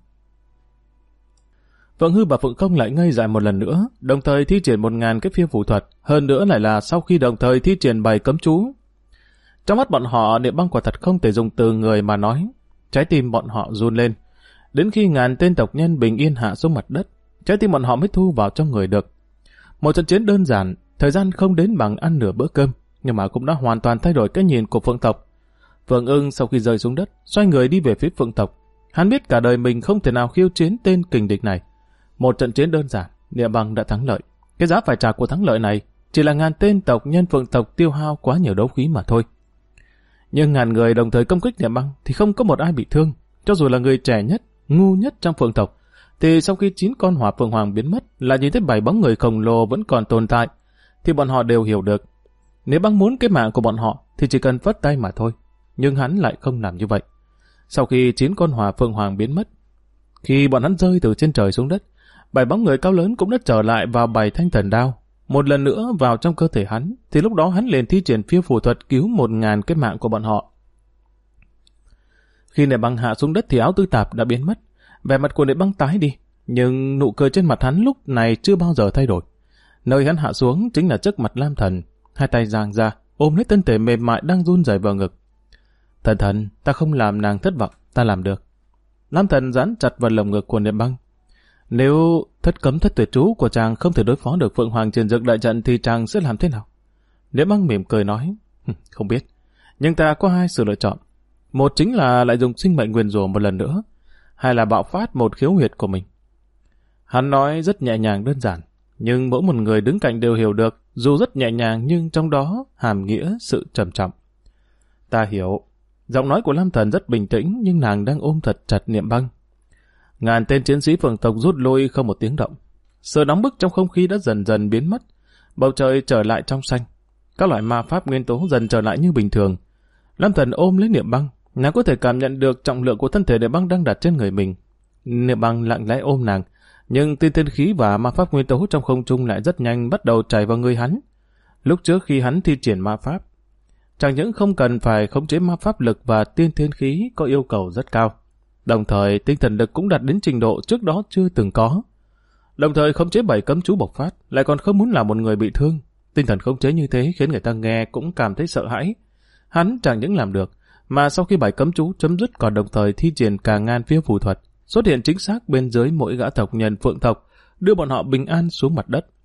Phượng Hư và Phượng Không lại ngây dại một lần nữa, đồng thời thi triển 1000 cái phiêu phù thuật, hơn nữa lại là sau khi đồng thời thi triển 7 cấm chú. Trong mắt bọn họ, Đệ Băng quả thật không thể dùng từ người mà nói. Trái tim bọn họ run lên. Đến khi ngàn tên tộc nhân bình yên hạ xuống mặt đất, trái tim bọn họ mới thu vào trong người được. Một trận chiến đơn giản, thời gian không đến bằng ăn nửa bữa cơm, nhưng mà cũng đã hoàn toàn thay đổi cái nhìn của Phượng tộc. Phượng Ưng sau khi rơi xuống đất, xoay người đi về phía Phượng tộc. Hắn biết cả đời mình không thể nào khiêu chiến tên kình địch này. Một trận chiến đơn giản, Địa Băng đã thắng lợi. Cái giá phải trả của thắng lợi này chỉ là ngàn tên tộc nhân Phượng tộc tiêu hao quá nhiều đấu khí mà thôi. Nhưng ngàn người đồng thời công kích Niệm Băng thì không có một ai bị thương. Cho dù là người trẻ nhất, ngu nhất trong phượng tộc, thì sau khi 9 con hỏa phượng hoàng biến mất, lại nhìn thấy 7 bóng người khổng lồ vẫn còn tồn tại, thì bọn họ đều hiểu được. Nếu Băng muốn cái mạng của bọn họ thì chỉ cần phất tay mà thôi. Nhưng hắn lại không làm như vậy. Sau khi 9 con hỏa phượng hoàng biến mất, khi bọn hắn rơi từ trên trời xuống đất, 7 bóng người cao lớn cũng đã trở lại vào 7 thanh thần đao. Một lần nữa vào trong cơ thể hắn, thì lúc đó hắn liền thi triển phiêu phù thuật cứu 1000 cái mạng của bọn họ. Khi Niệm Băng hạ xuống đất thì áo tư tạp đã biến mất. Vẻ mặt của Niệm Băng tái đi, nhưng nụ cười trên mặt hắn lúc này chưa bao giờ thay đổi. Nơi hắn hạ xuống chính là trước mặt Lam Thần, hai tay giang ra, ôm lấy thân thể mềm mại đang run rẩy vào ngực. Thần, ta không làm nàng thất vọng, ta làm được. Lam Thần dán chặt vào lồng ngực của Niệm Băng. Nếu thất cấm thất tuyệt trú của chàng không thể đối phó được Phượng Hoàng Truyền Dược đại trận thì chàng sẽ làm thế nào? Niệm Băng mỉm cười nói, không biết, nhưng ta có 2 sự lựa chọn. Một chính là lại dùng sinh mệnh nguyền rủa một lần nữa, hay là bạo phát một khiếu huyệt của mình. Hắn nói rất nhẹ nhàng đơn giản, nhưng mỗi một người đứng cạnh đều hiểu được, dù rất nhẹ nhàng nhưng trong đó hàm nghĩa sự trầm trọng. Ta hiểu. Giọng nói của Lam Thần rất bình tĩnh, nhưng nàng đang ôm thật chặt Niệm Băng. Ngàn tên chiến sĩ phượng tộc rút lui không một tiếng động. Sự nóng bức trong không khí đã dần dần biến mất, bầu trời trở lại trong xanh. Các loại ma pháp nguyên tố dần trở lại như bình thường. Lam Thần ôm lấy Niệm Băng, nàng có thể cảm nhận được trọng lượng của thân thể Niệm Băng đang đặt trên người mình. Niệm Băng lặng lẽ ôm nàng, nhưng tiên thiên khí và ma pháp nguyên tố trong không trung lại rất nhanh bắt đầu chảy vào người hắn. Lúc trước khi hắn thi triển ma pháp, chẳng những không cần phải khống chế ma pháp lực và tiên thiên khí có yêu cầu rất cao, đồng thời tinh thần lực cũng đạt đến trình độ trước đó chưa từng có. Đồng thời khống chế 7 cấm chú bộc phát, lại còn không muốn làm một người bị thương. Tinh thần khống chế như thế khiến người ta nghe cũng cảm thấy sợ hãi. Hắn chẳng những làm được, mà sau khi 7 cấm chú chấm dứt còn đồng thời thi triển cả ngàn phiêu phù thuật, xuất hiện chính xác bên dưới mỗi gã tộc nhân phượng tộc, đưa bọn họ bình an xuống mặt đất.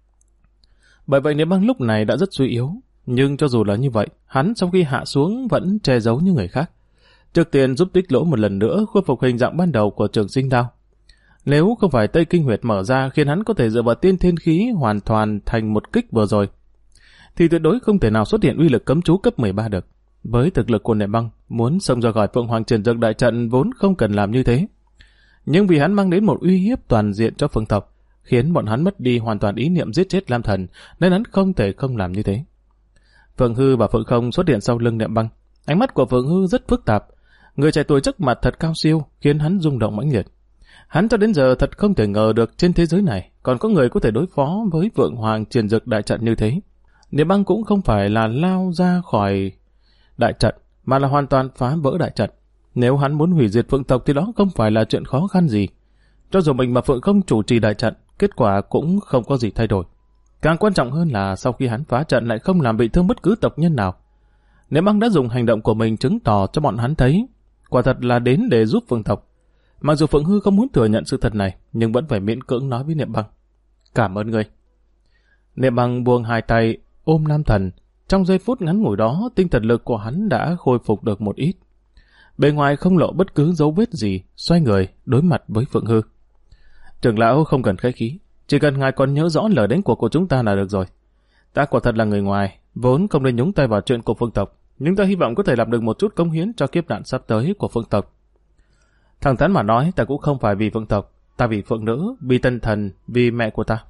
Bởi vậy Niệm Băng lúc này đã rất suy yếu, nhưng cho dù là như vậy, hắn sau khi hạ xuống vẫn che giấu như người khác. Trước tiên giúp Tích Lỗ một lần nữa khôi phục hình dạng ban đầu của Trường Sinh Đao. Nếu không phải Tây Kinh Huyệt mở ra khiến hắn có thể dựa vào tiên thiên khí hoàn toàn thành một kích vừa rồi, thì tuyệt đối không thể nào xuất hiện uy lực cấm chú cấp 13 được. Với thực lực của Niệm Băng, muốn xông ra khỏi Phượng Hoàng Truyền Dược đại trận vốn không cần làm như thế. Nhưng vì hắn mang đến một uy hiếp toàn diện cho phượng tộc, khiến bọn hắn mất đi hoàn toàn ý niệm giết chết Lam Thần, nên hắn không thể không làm như thế. Phượng Hư và Phượng Không xuất hiện sau lưng Niệm Băng. Ánh mắt của Phượng Hư rất phức tạp. Người trẻ tuổi trước mặt thật cao siêu, khiến hắn rung động mãnh liệt. Hắn cho đến giờ thật không thể ngờ được trên thế giới này còn có người có thể đối phó với Phượng Hoàng Truyền Dược đại trận như thế. Niệm Băng cũng không phải là lao ra khỏi đại trận, mà là hoàn toàn phá vỡ đại trận. Nếu hắn muốn hủy diệt phượng tộc thì đó không phải là chuyện khó khăn gì. Cho dù mình mà Phượng Không chủ trì đại trận, kết quả cũng không có gì thay đổi. Càng quan trọng hơn là sau khi hắn phá trận lại không làm bị thương bất cứ tộc nhân nào. Niệm Băng đã dùng hành động của mình chứng tỏ cho bọn hắn thấy, quả thật là đến để giúp phượng tộc. Mặc dù Phượng Hư không muốn thừa nhận sự thật này, nhưng vẫn phải miễn cưỡng nói với Niệm Băng. Cảm ơn ngươi. Niệm Băng buông hai tay, ôm Lam Thần. Trong giây phút ngắn ngủi đó, tinh thần lực của hắn đã khôi phục được một ít. Bề ngoài không lộ bất cứ dấu vết gì, xoay người, đối mặt với Phượng Hư. Trưởng lão không cần khách khí, chỉ cần ngài còn nhớ rõ lời đánh cuộc của chúng ta là được rồi. Ta quả thật là người ngoài, vốn không nên nhúng tay vào chuyện của Phượng tộc, nhưng ta hy vọng có thể làm được một chút cống hiến cho kiếp nạn sắp tới của Phượng tộc. Thẳng thắn mà nói, ta cũng không phải vì Phượng tộc, ta vì Phượng nữ, vì Tân Thần, vì mẹ của ta.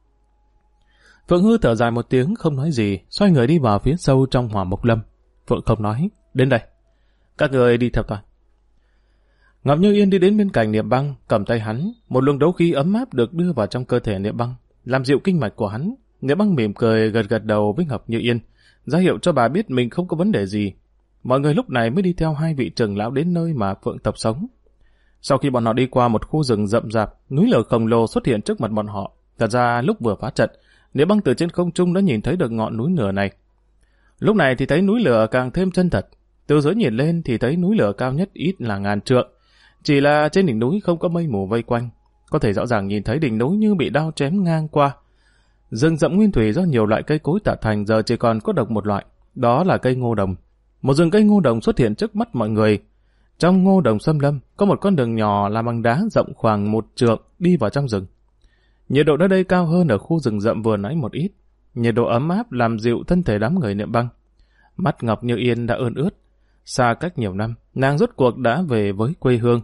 Phượng Hư thở dài một tiếng không nói gì, xoay người đi vào phía sâu trong Hỏa Mộc Lâm. Phượng Không nói, đến đây. Các người đi theo ta. Ngọc Như Yên đi đến bên cạnh Niệm Băng, cầm tay hắn, một luồng đấu khí ấm áp được đưa vào trong cơ thể Niệm Băng, làm dịu kinh mạch của hắn. Niệm Băng mỉm cười gật gật đầu với Ngọc Như Yên, ra hiệu cho bà biết mình không có vấn đề gì. Mọi người lúc này mới đi theo hai vị trưởng lão đến nơi mà Phượng tộc sống. Sau khi bọn họ đi qua một khu rừng rậm rạp, núi lửa khổng lồ xuất hiện trước mặt bọn họ. Thật ra lúc vừa phá trận, Niệm Băng từ trên không trung đã nhìn thấy được ngọn núi lửa này. Lúc này thì thấy núi lửa càng thêm chân thật. Từ dưới nhìn lên thì thấy núi lửa cao nhất ít là 1000 trượng. Chỉ là trên đỉnh núi không có mây mù vây quanh. Có thể rõ ràng nhìn thấy đỉnh núi như bị đao chém ngang qua. Rừng rậm nguyên thủy do nhiều loại cây cối tạo thành giờ chỉ còn có độc một loại. Đó là cây ngô đồng. Một rừng cây ngô đồng xuất hiện trước mắt mọi người. Trong ngô đồng xâm lâm có một con đường nhỏ làm bằng đá rộng khoảng 1 trượng đi vào trong rừng. Nhiệt độ ở đây cao hơn ở khu rừng rậm vừa nãy một ít. Nhiệt độ ấm áp làm dịu thân thể đám người Niệm Băng. Mắt Ngọc Như Yên đã ươn ướt. Xa cách nhiều năm, nàng rốt cuộc đã về với quê hương.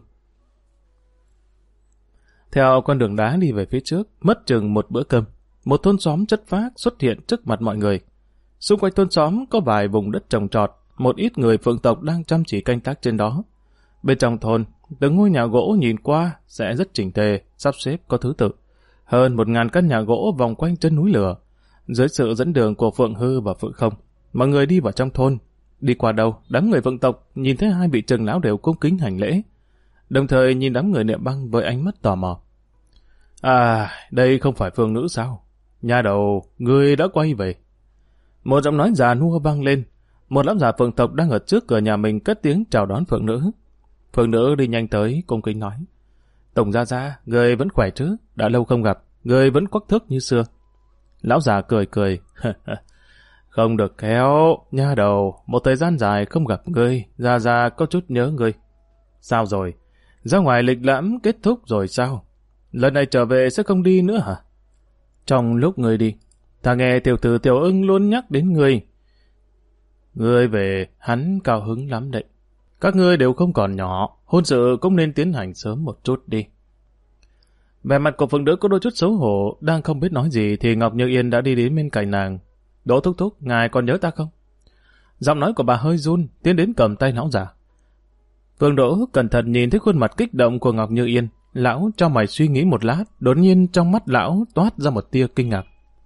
Theo con đường đá đi về phía trước, mất chừng một bữa cơm, một thôn xóm chất phác xuất hiện trước mặt mọi người. Xung quanh thôn xóm có vài vùng đất trồng trọt, một ít người Phượng tộc đang chăm chỉ canh tác trên đó. Bên trong thôn, từng ngôi nhà gỗ nhìn qua sẽ rất chỉnh tề, sắp xếp có thứ tự. Hơn 1000 căn nhà gỗ vòng quanh chân núi lửa. Dưới sự dẫn đường của Phượng Hư và Phượng Không, mọi người đi vào trong thôn. Đi qua đâu, đám người Phượng tộc nhìn thấy hai vị trưởng lão đều cung kính hành lễ, đồng thời nhìn đám người Niệm Băng với ánh mắt tò mò. À, đây không phải Phương Nữ sao? Nhà đầu, ngươi đã quay về. Một giọng nói già nua vang lên. Một lão già Phượng tộc đang ở trước cửa nhà mình cất tiếng chào đón Phượng Nữ. Phượng Nữ đi nhanh tới, cung kính nói: Tổng gia gia, người vẫn khỏe chứ? Đã lâu không gặp, người vẫn quắc thước như xưa. Lão già cười cười. Không được khéo, nha đầu, một thời gian dài không gặp ngươi, gia gia có chút nhớ ngươi. Sao rồi? Ra ngoài lịch lãm kết thúc rồi sao? Lần này trở về sẽ không đi nữa hả? Trong lúc ngươi đi, ta nghe tiểu tử Tiểu Ưng luôn nhắc đến ngươi. Ngươi về, hắn cao hứng lắm đấy. Các ngươi đều không còn nhỏ, hôn sự cũng nên tiến hành sớm một chút đi. Vẻ mặt của Phượng Nữ có đôi chút xấu hổ, đang không biết nói gì thì Ngọc Như Yên đã đi đến bên cạnh nàng. Đỗ thúc thúc, ngài còn nhớ ta không? Giọng nói của bà hơi run, tiến đến cầm tay lão già. Phượng Đỗ cẩn thận nhìn thấy khuôn mặt kích động của Ngọc Như Yên. Lão cho mày suy nghĩ một lát, đột nhiên trong mắt lão toát ra một tia kinh ngạc.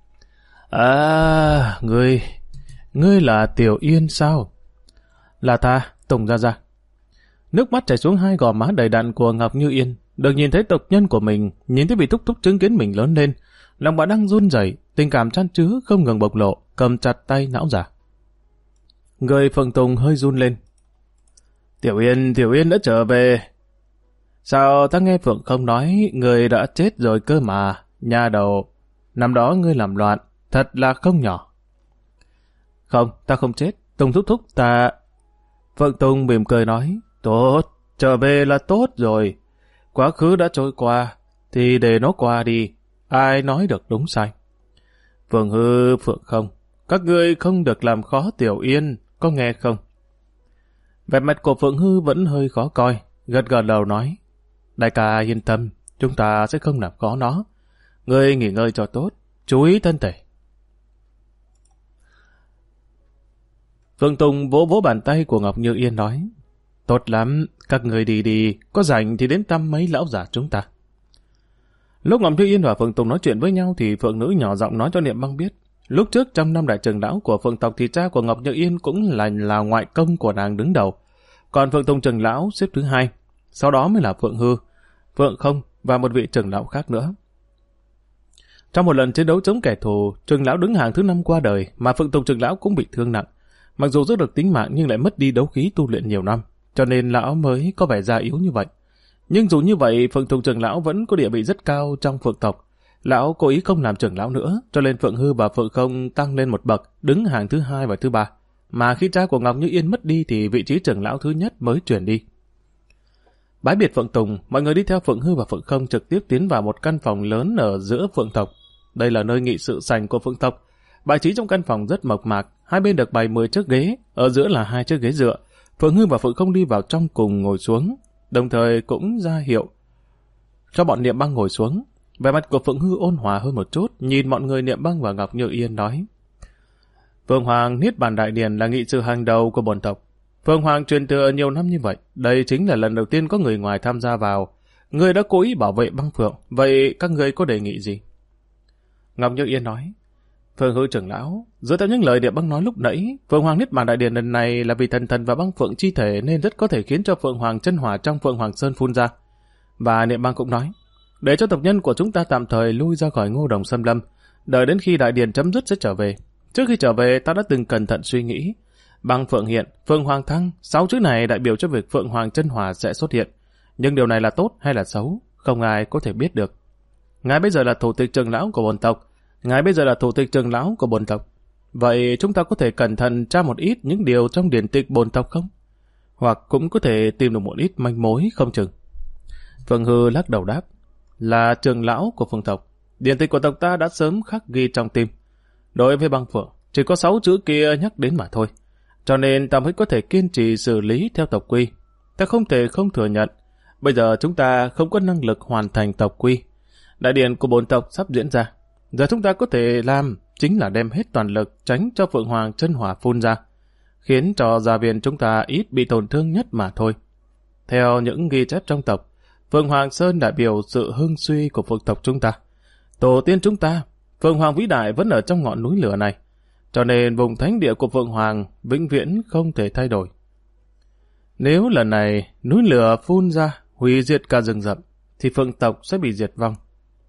À, ngươi là Tiểu Yên sao? Là ta, Tùng gia gia. Nước mắt chảy xuống hai gò má đầy đặn của Ngọc Như Yên. Được nhìn thấy tộc nhân của mình, nhìn thấy vị thúc thúc chứng kiến mình lớn lên, lòng bà đang run rẩy, tình cảm chan chứa không ngừng bộc lộ, cầm chặt tay lão già. Người Phượng Tùng hơi run lên. Tiểu Yên đã trở về. Sao ta nghe Phượng không nói người đã chết rồi cơ mà, nhà đầu. Năm đó ngươi làm loạn, thật là không nhỏ. Không, ta không chết, Tùng thúc thúc ta... Phượng Tùng mỉm cười nói, tốt, trở về là tốt rồi. Quá khứ đã trôi qua, thì để nó qua đi, ai nói được đúng sai. Phượng Hư, Phượng Không, các ngươi không được làm khó Tiểu Yên, có nghe không? Vẻ mặt của Phượng Hư vẫn hơi khó coi, gật gật đầu nói, đại ca yên tâm, chúng ta sẽ không làm khó nó. Ngươi nghỉ ngơi cho tốt, chú ý thân thể. Phượng Tùng vỗ vỗ bàn tay của Ngọc Như Yên nói, tốt lắm, các người đi, có rảnh thì đến thăm mấy lão già chúng ta. Lúc Ngọc Như Yên và Phượng Tùng nói chuyện với nhau thì Phượng Nữ nhỏ giọng nói cho Niệm Băng biết, lúc trước trong năm đại trưởng lão của Phượng tộc thì cha của Ngọc Như Yên cũng là ngoại công của nàng đứng đầu, còn Phượng Tùng trưởng lão xếp thứ 2, sau đó mới là Phượng Hư, Phượng Không và một vị trưởng lão khác nữa. Trong một lần chiến đấu chống kẻ thù, trưởng lão đứng hàng thứ 5 qua đời, mà Phượng Tùng trưởng lão cũng bị thương nặng. Mặc dù giữ được tính mạng nhưng lại mất đi đấu khí tu luyện nhiều năm, cho nên lão mới có vẻ già yếu như vậy. Nhưng dù như vậy, Phượng Tùng trưởng lão vẫn có địa vị rất cao trong Phượng tộc. Lão cố ý không làm trưởng lão nữa, cho nên Phượng Hư và Phượng Không tăng lên một bậc, đứng hàng thứ 2 và thứ 3. Mà khi cha của Ngọc Như Yên mất đi thì vị trí trưởng lão thứ nhất mới chuyển đi. Bái biệt Phượng Tùng, mọi người đi theo Phượng Hư và Phượng Không trực tiếp tiến vào một căn phòng lớn ở giữa Phượng tộc. Đây là nơi nghị sự sành của Phượng tộc. Bài trí trong căn phòng rất mộc mạc, hai bên được bày 10 chiếc ghế, ở giữa là 2 chiếc ghế dựa. Phượng Hư và Phượng Không đi vào trong cùng ngồi xuống, đồng thời cũng ra hiệu cho bọn Niệm Băng ngồi xuống. Vẻ mặt của Phượng Hư ôn hòa hơn một chút, nhìn mọi người Niệm Băng và Ngọc Như Yên nói, Phượng Hoàng Niết Bàn Đại Điển là nghị sự hàng đầu của bổn tộc. Phượng Hoàng truyền thừa nhiều năm như vậy, đây chính là lần đầu tiên có người ngoài tham gia vào. Người đã cố ý bảo vệ Băng Phượng, vậy các người có đề nghị gì? Ngọc Như Yên nói, Phượng Hư trưởng lão, dựa theo những lời Niệm Băng nói lúc nãy, Phượng Hoàng Niết Bàn Đại Điển lần này là vì thần và Băng Phượng chi thể nên rất có thể khiến cho Phượng Hoàng chân hỏa trong Phượng Hoàng Sơn phun ra. Và Niệm Băng cũng nói, để cho tộc nhân của chúng ta tạm thời lui ra khỏi Ngô Đồng Xâm Lâm, đợi đến khi đại điển chấm dứt sẽ trở về. Trước khi trở về, ta đã từng cẩn thận suy nghĩ, Băng Phượng hiện, Phượng Hoàng thăng, 6 chữ này đại biểu cho việc Phượng Hoàng chân hỏa sẽ xuất hiện. Nhưng điều này là tốt hay là xấu, không ai có thể biết được. Ngài bây giờ là thủ tịch trưởng lão của bổn tộc. Vậy chúng ta có thể cẩn thận tra một ít những điều trong điển tịch bổn tộc không? Hoặc cũng có thể tìm được một ít manh mối không chừng. Phượng Hư lắc đầu đáp, là trưởng lão của Phượng tộc, điển tịch của tộc ta đã sớm khắc ghi trong tim. Đối với Băng Phượng, chỉ có 6 chữ kia nhắc đến mà thôi. Cho nên ta mới có thể kiên trì xử lý theo tộc quy. Ta không thể không thừa nhận. Bây giờ chúng ta không có năng lực hoàn thành tộc quy. Đại điện của bổn tộc sắp diễn ra. Giờ chúng ta có thể làm chính là đem hết toàn lực tránh cho Phượng Hoàng chân hỏa phun ra, khiến cho gia viên chúng ta ít bị tổn thương nhất mà thôi. Theo những ghi chép trong tộc, Phượng Hoàng Sơn đại biểu sự hưng suy của phượng tộc chúng ta. Tổ tiên chúng ta, Phượng Hoàng vĩ đại vẫn ở trong ngọn núi lửa này, cho nên vùng thánh địa của Phượng Hoàng vĩnh viễn không thể thay đổi. Nếu lần này núi lửa phun ra hủy diệt cả rừng rậm, thì phượng tộc sẽ bị diệt vong.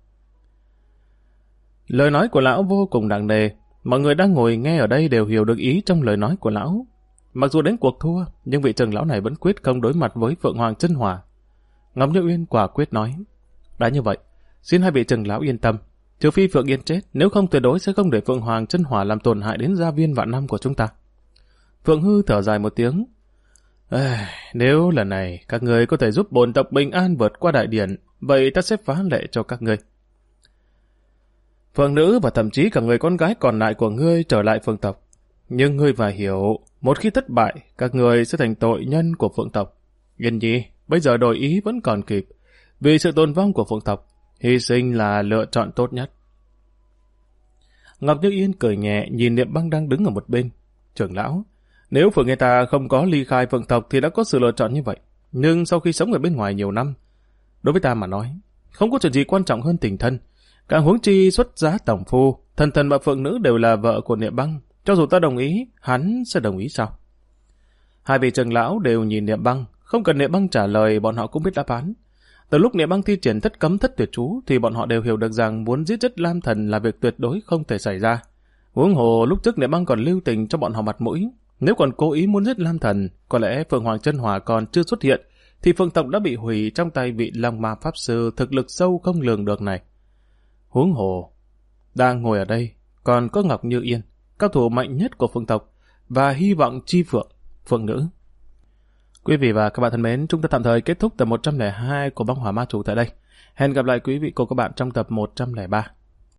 Lời nói của lão vô cùng nặng nề, mọi người đang ngồi nghe ở đây đều hiểu được ý trong lời nói của lão. Mặc dù đánh cuộc thua, nhưng vị trưởng lão này vẫn quyết không đối mặt với Phượng Hoàng chân hỏa. Ngọc Như Uyên quả quyết nói, đã như vậy, xin hai vị trưởng lão yên tâm, trừ phi Phượng Yên chết, nếu không tuyệt đối sẽ không để Phượng Hoàng chân hỏa làm tổn hại đến gia viên vạn năm của chúng ta. Phượng Hư thở dài một tiếng, nếu lần này các người có thể giúp bổn tộc bình an vượt qua đại điển, vậy ta sẽ phá lệ cho các ngươi. Phượng nữ và thậm chí cả người con gái còn lại của ngươi trở lại phượng tộc. Nhưng ngươi phải hiểu, một khi thất bại, các ngươi sẽ thành tội nhân của phượng tộc. Yên nhi, bây giờ đổi ý vẫn còn kịp. Vì sự tồn vong của phượng tộc, hy sinh là lựa chọn tốt nhất. Ngọc Như Yên cười nhẹ nhìn Niệm Băng đang đứng ở một bên. Trưởng lão, nếu Phượng Yên ta không có ly khai phượng tộc thì đã có sự lựa chọn như vậy. Nhưng sau khi sống ở bên ngoài nhiều năm, đối với ta mà nói, không có chuyện gì quan trọng hơn tình thân. Càng huống chi xuất giá tổng phu, thần thần và phượng nữ đều là vợ của Niệm Băng. Cho dù ta đồng ý, hắn sẽ đồng ý sao? Hai vị trưởng lão đều nhìn Niệm Băng, không cần Niệm Băng trả lời, bọn họ cũng biết đáp án. Từ lúc Niệm Băng thi triển thất cấm thất tuyệt chú, thì bọn họ đều hiểu được rằng muốn giết chết Lam Thần là việc tuyệt đối không thể xảy ra. Huống hồ lúc trước Niệm Băng còn lưu tình cho bọn họ mặt mũi, nếu còn cố ý muốn giết Lam Thần, có lẽ Phượng Hoàng chân hỏa còn chưa xuất hiện, thì phượng tộc đã bị hủy trong tay vị Long Ma pháp sư thực lực sâu không lường được này. Huống hồ, đang ngồi ở đây, còn có Ngọc Như Yên, cao thủ mạnh nhất của phượng tộc, và hy vọng chi phượng, phượng nữ. Quý vị và các bạn thân mến, chúng ta tạm thời kết thúc tập 102 của Băng Hỏa Ma Chủ tại đây. Hẹn gặp lại quý vị cô các bạn trong tập 103.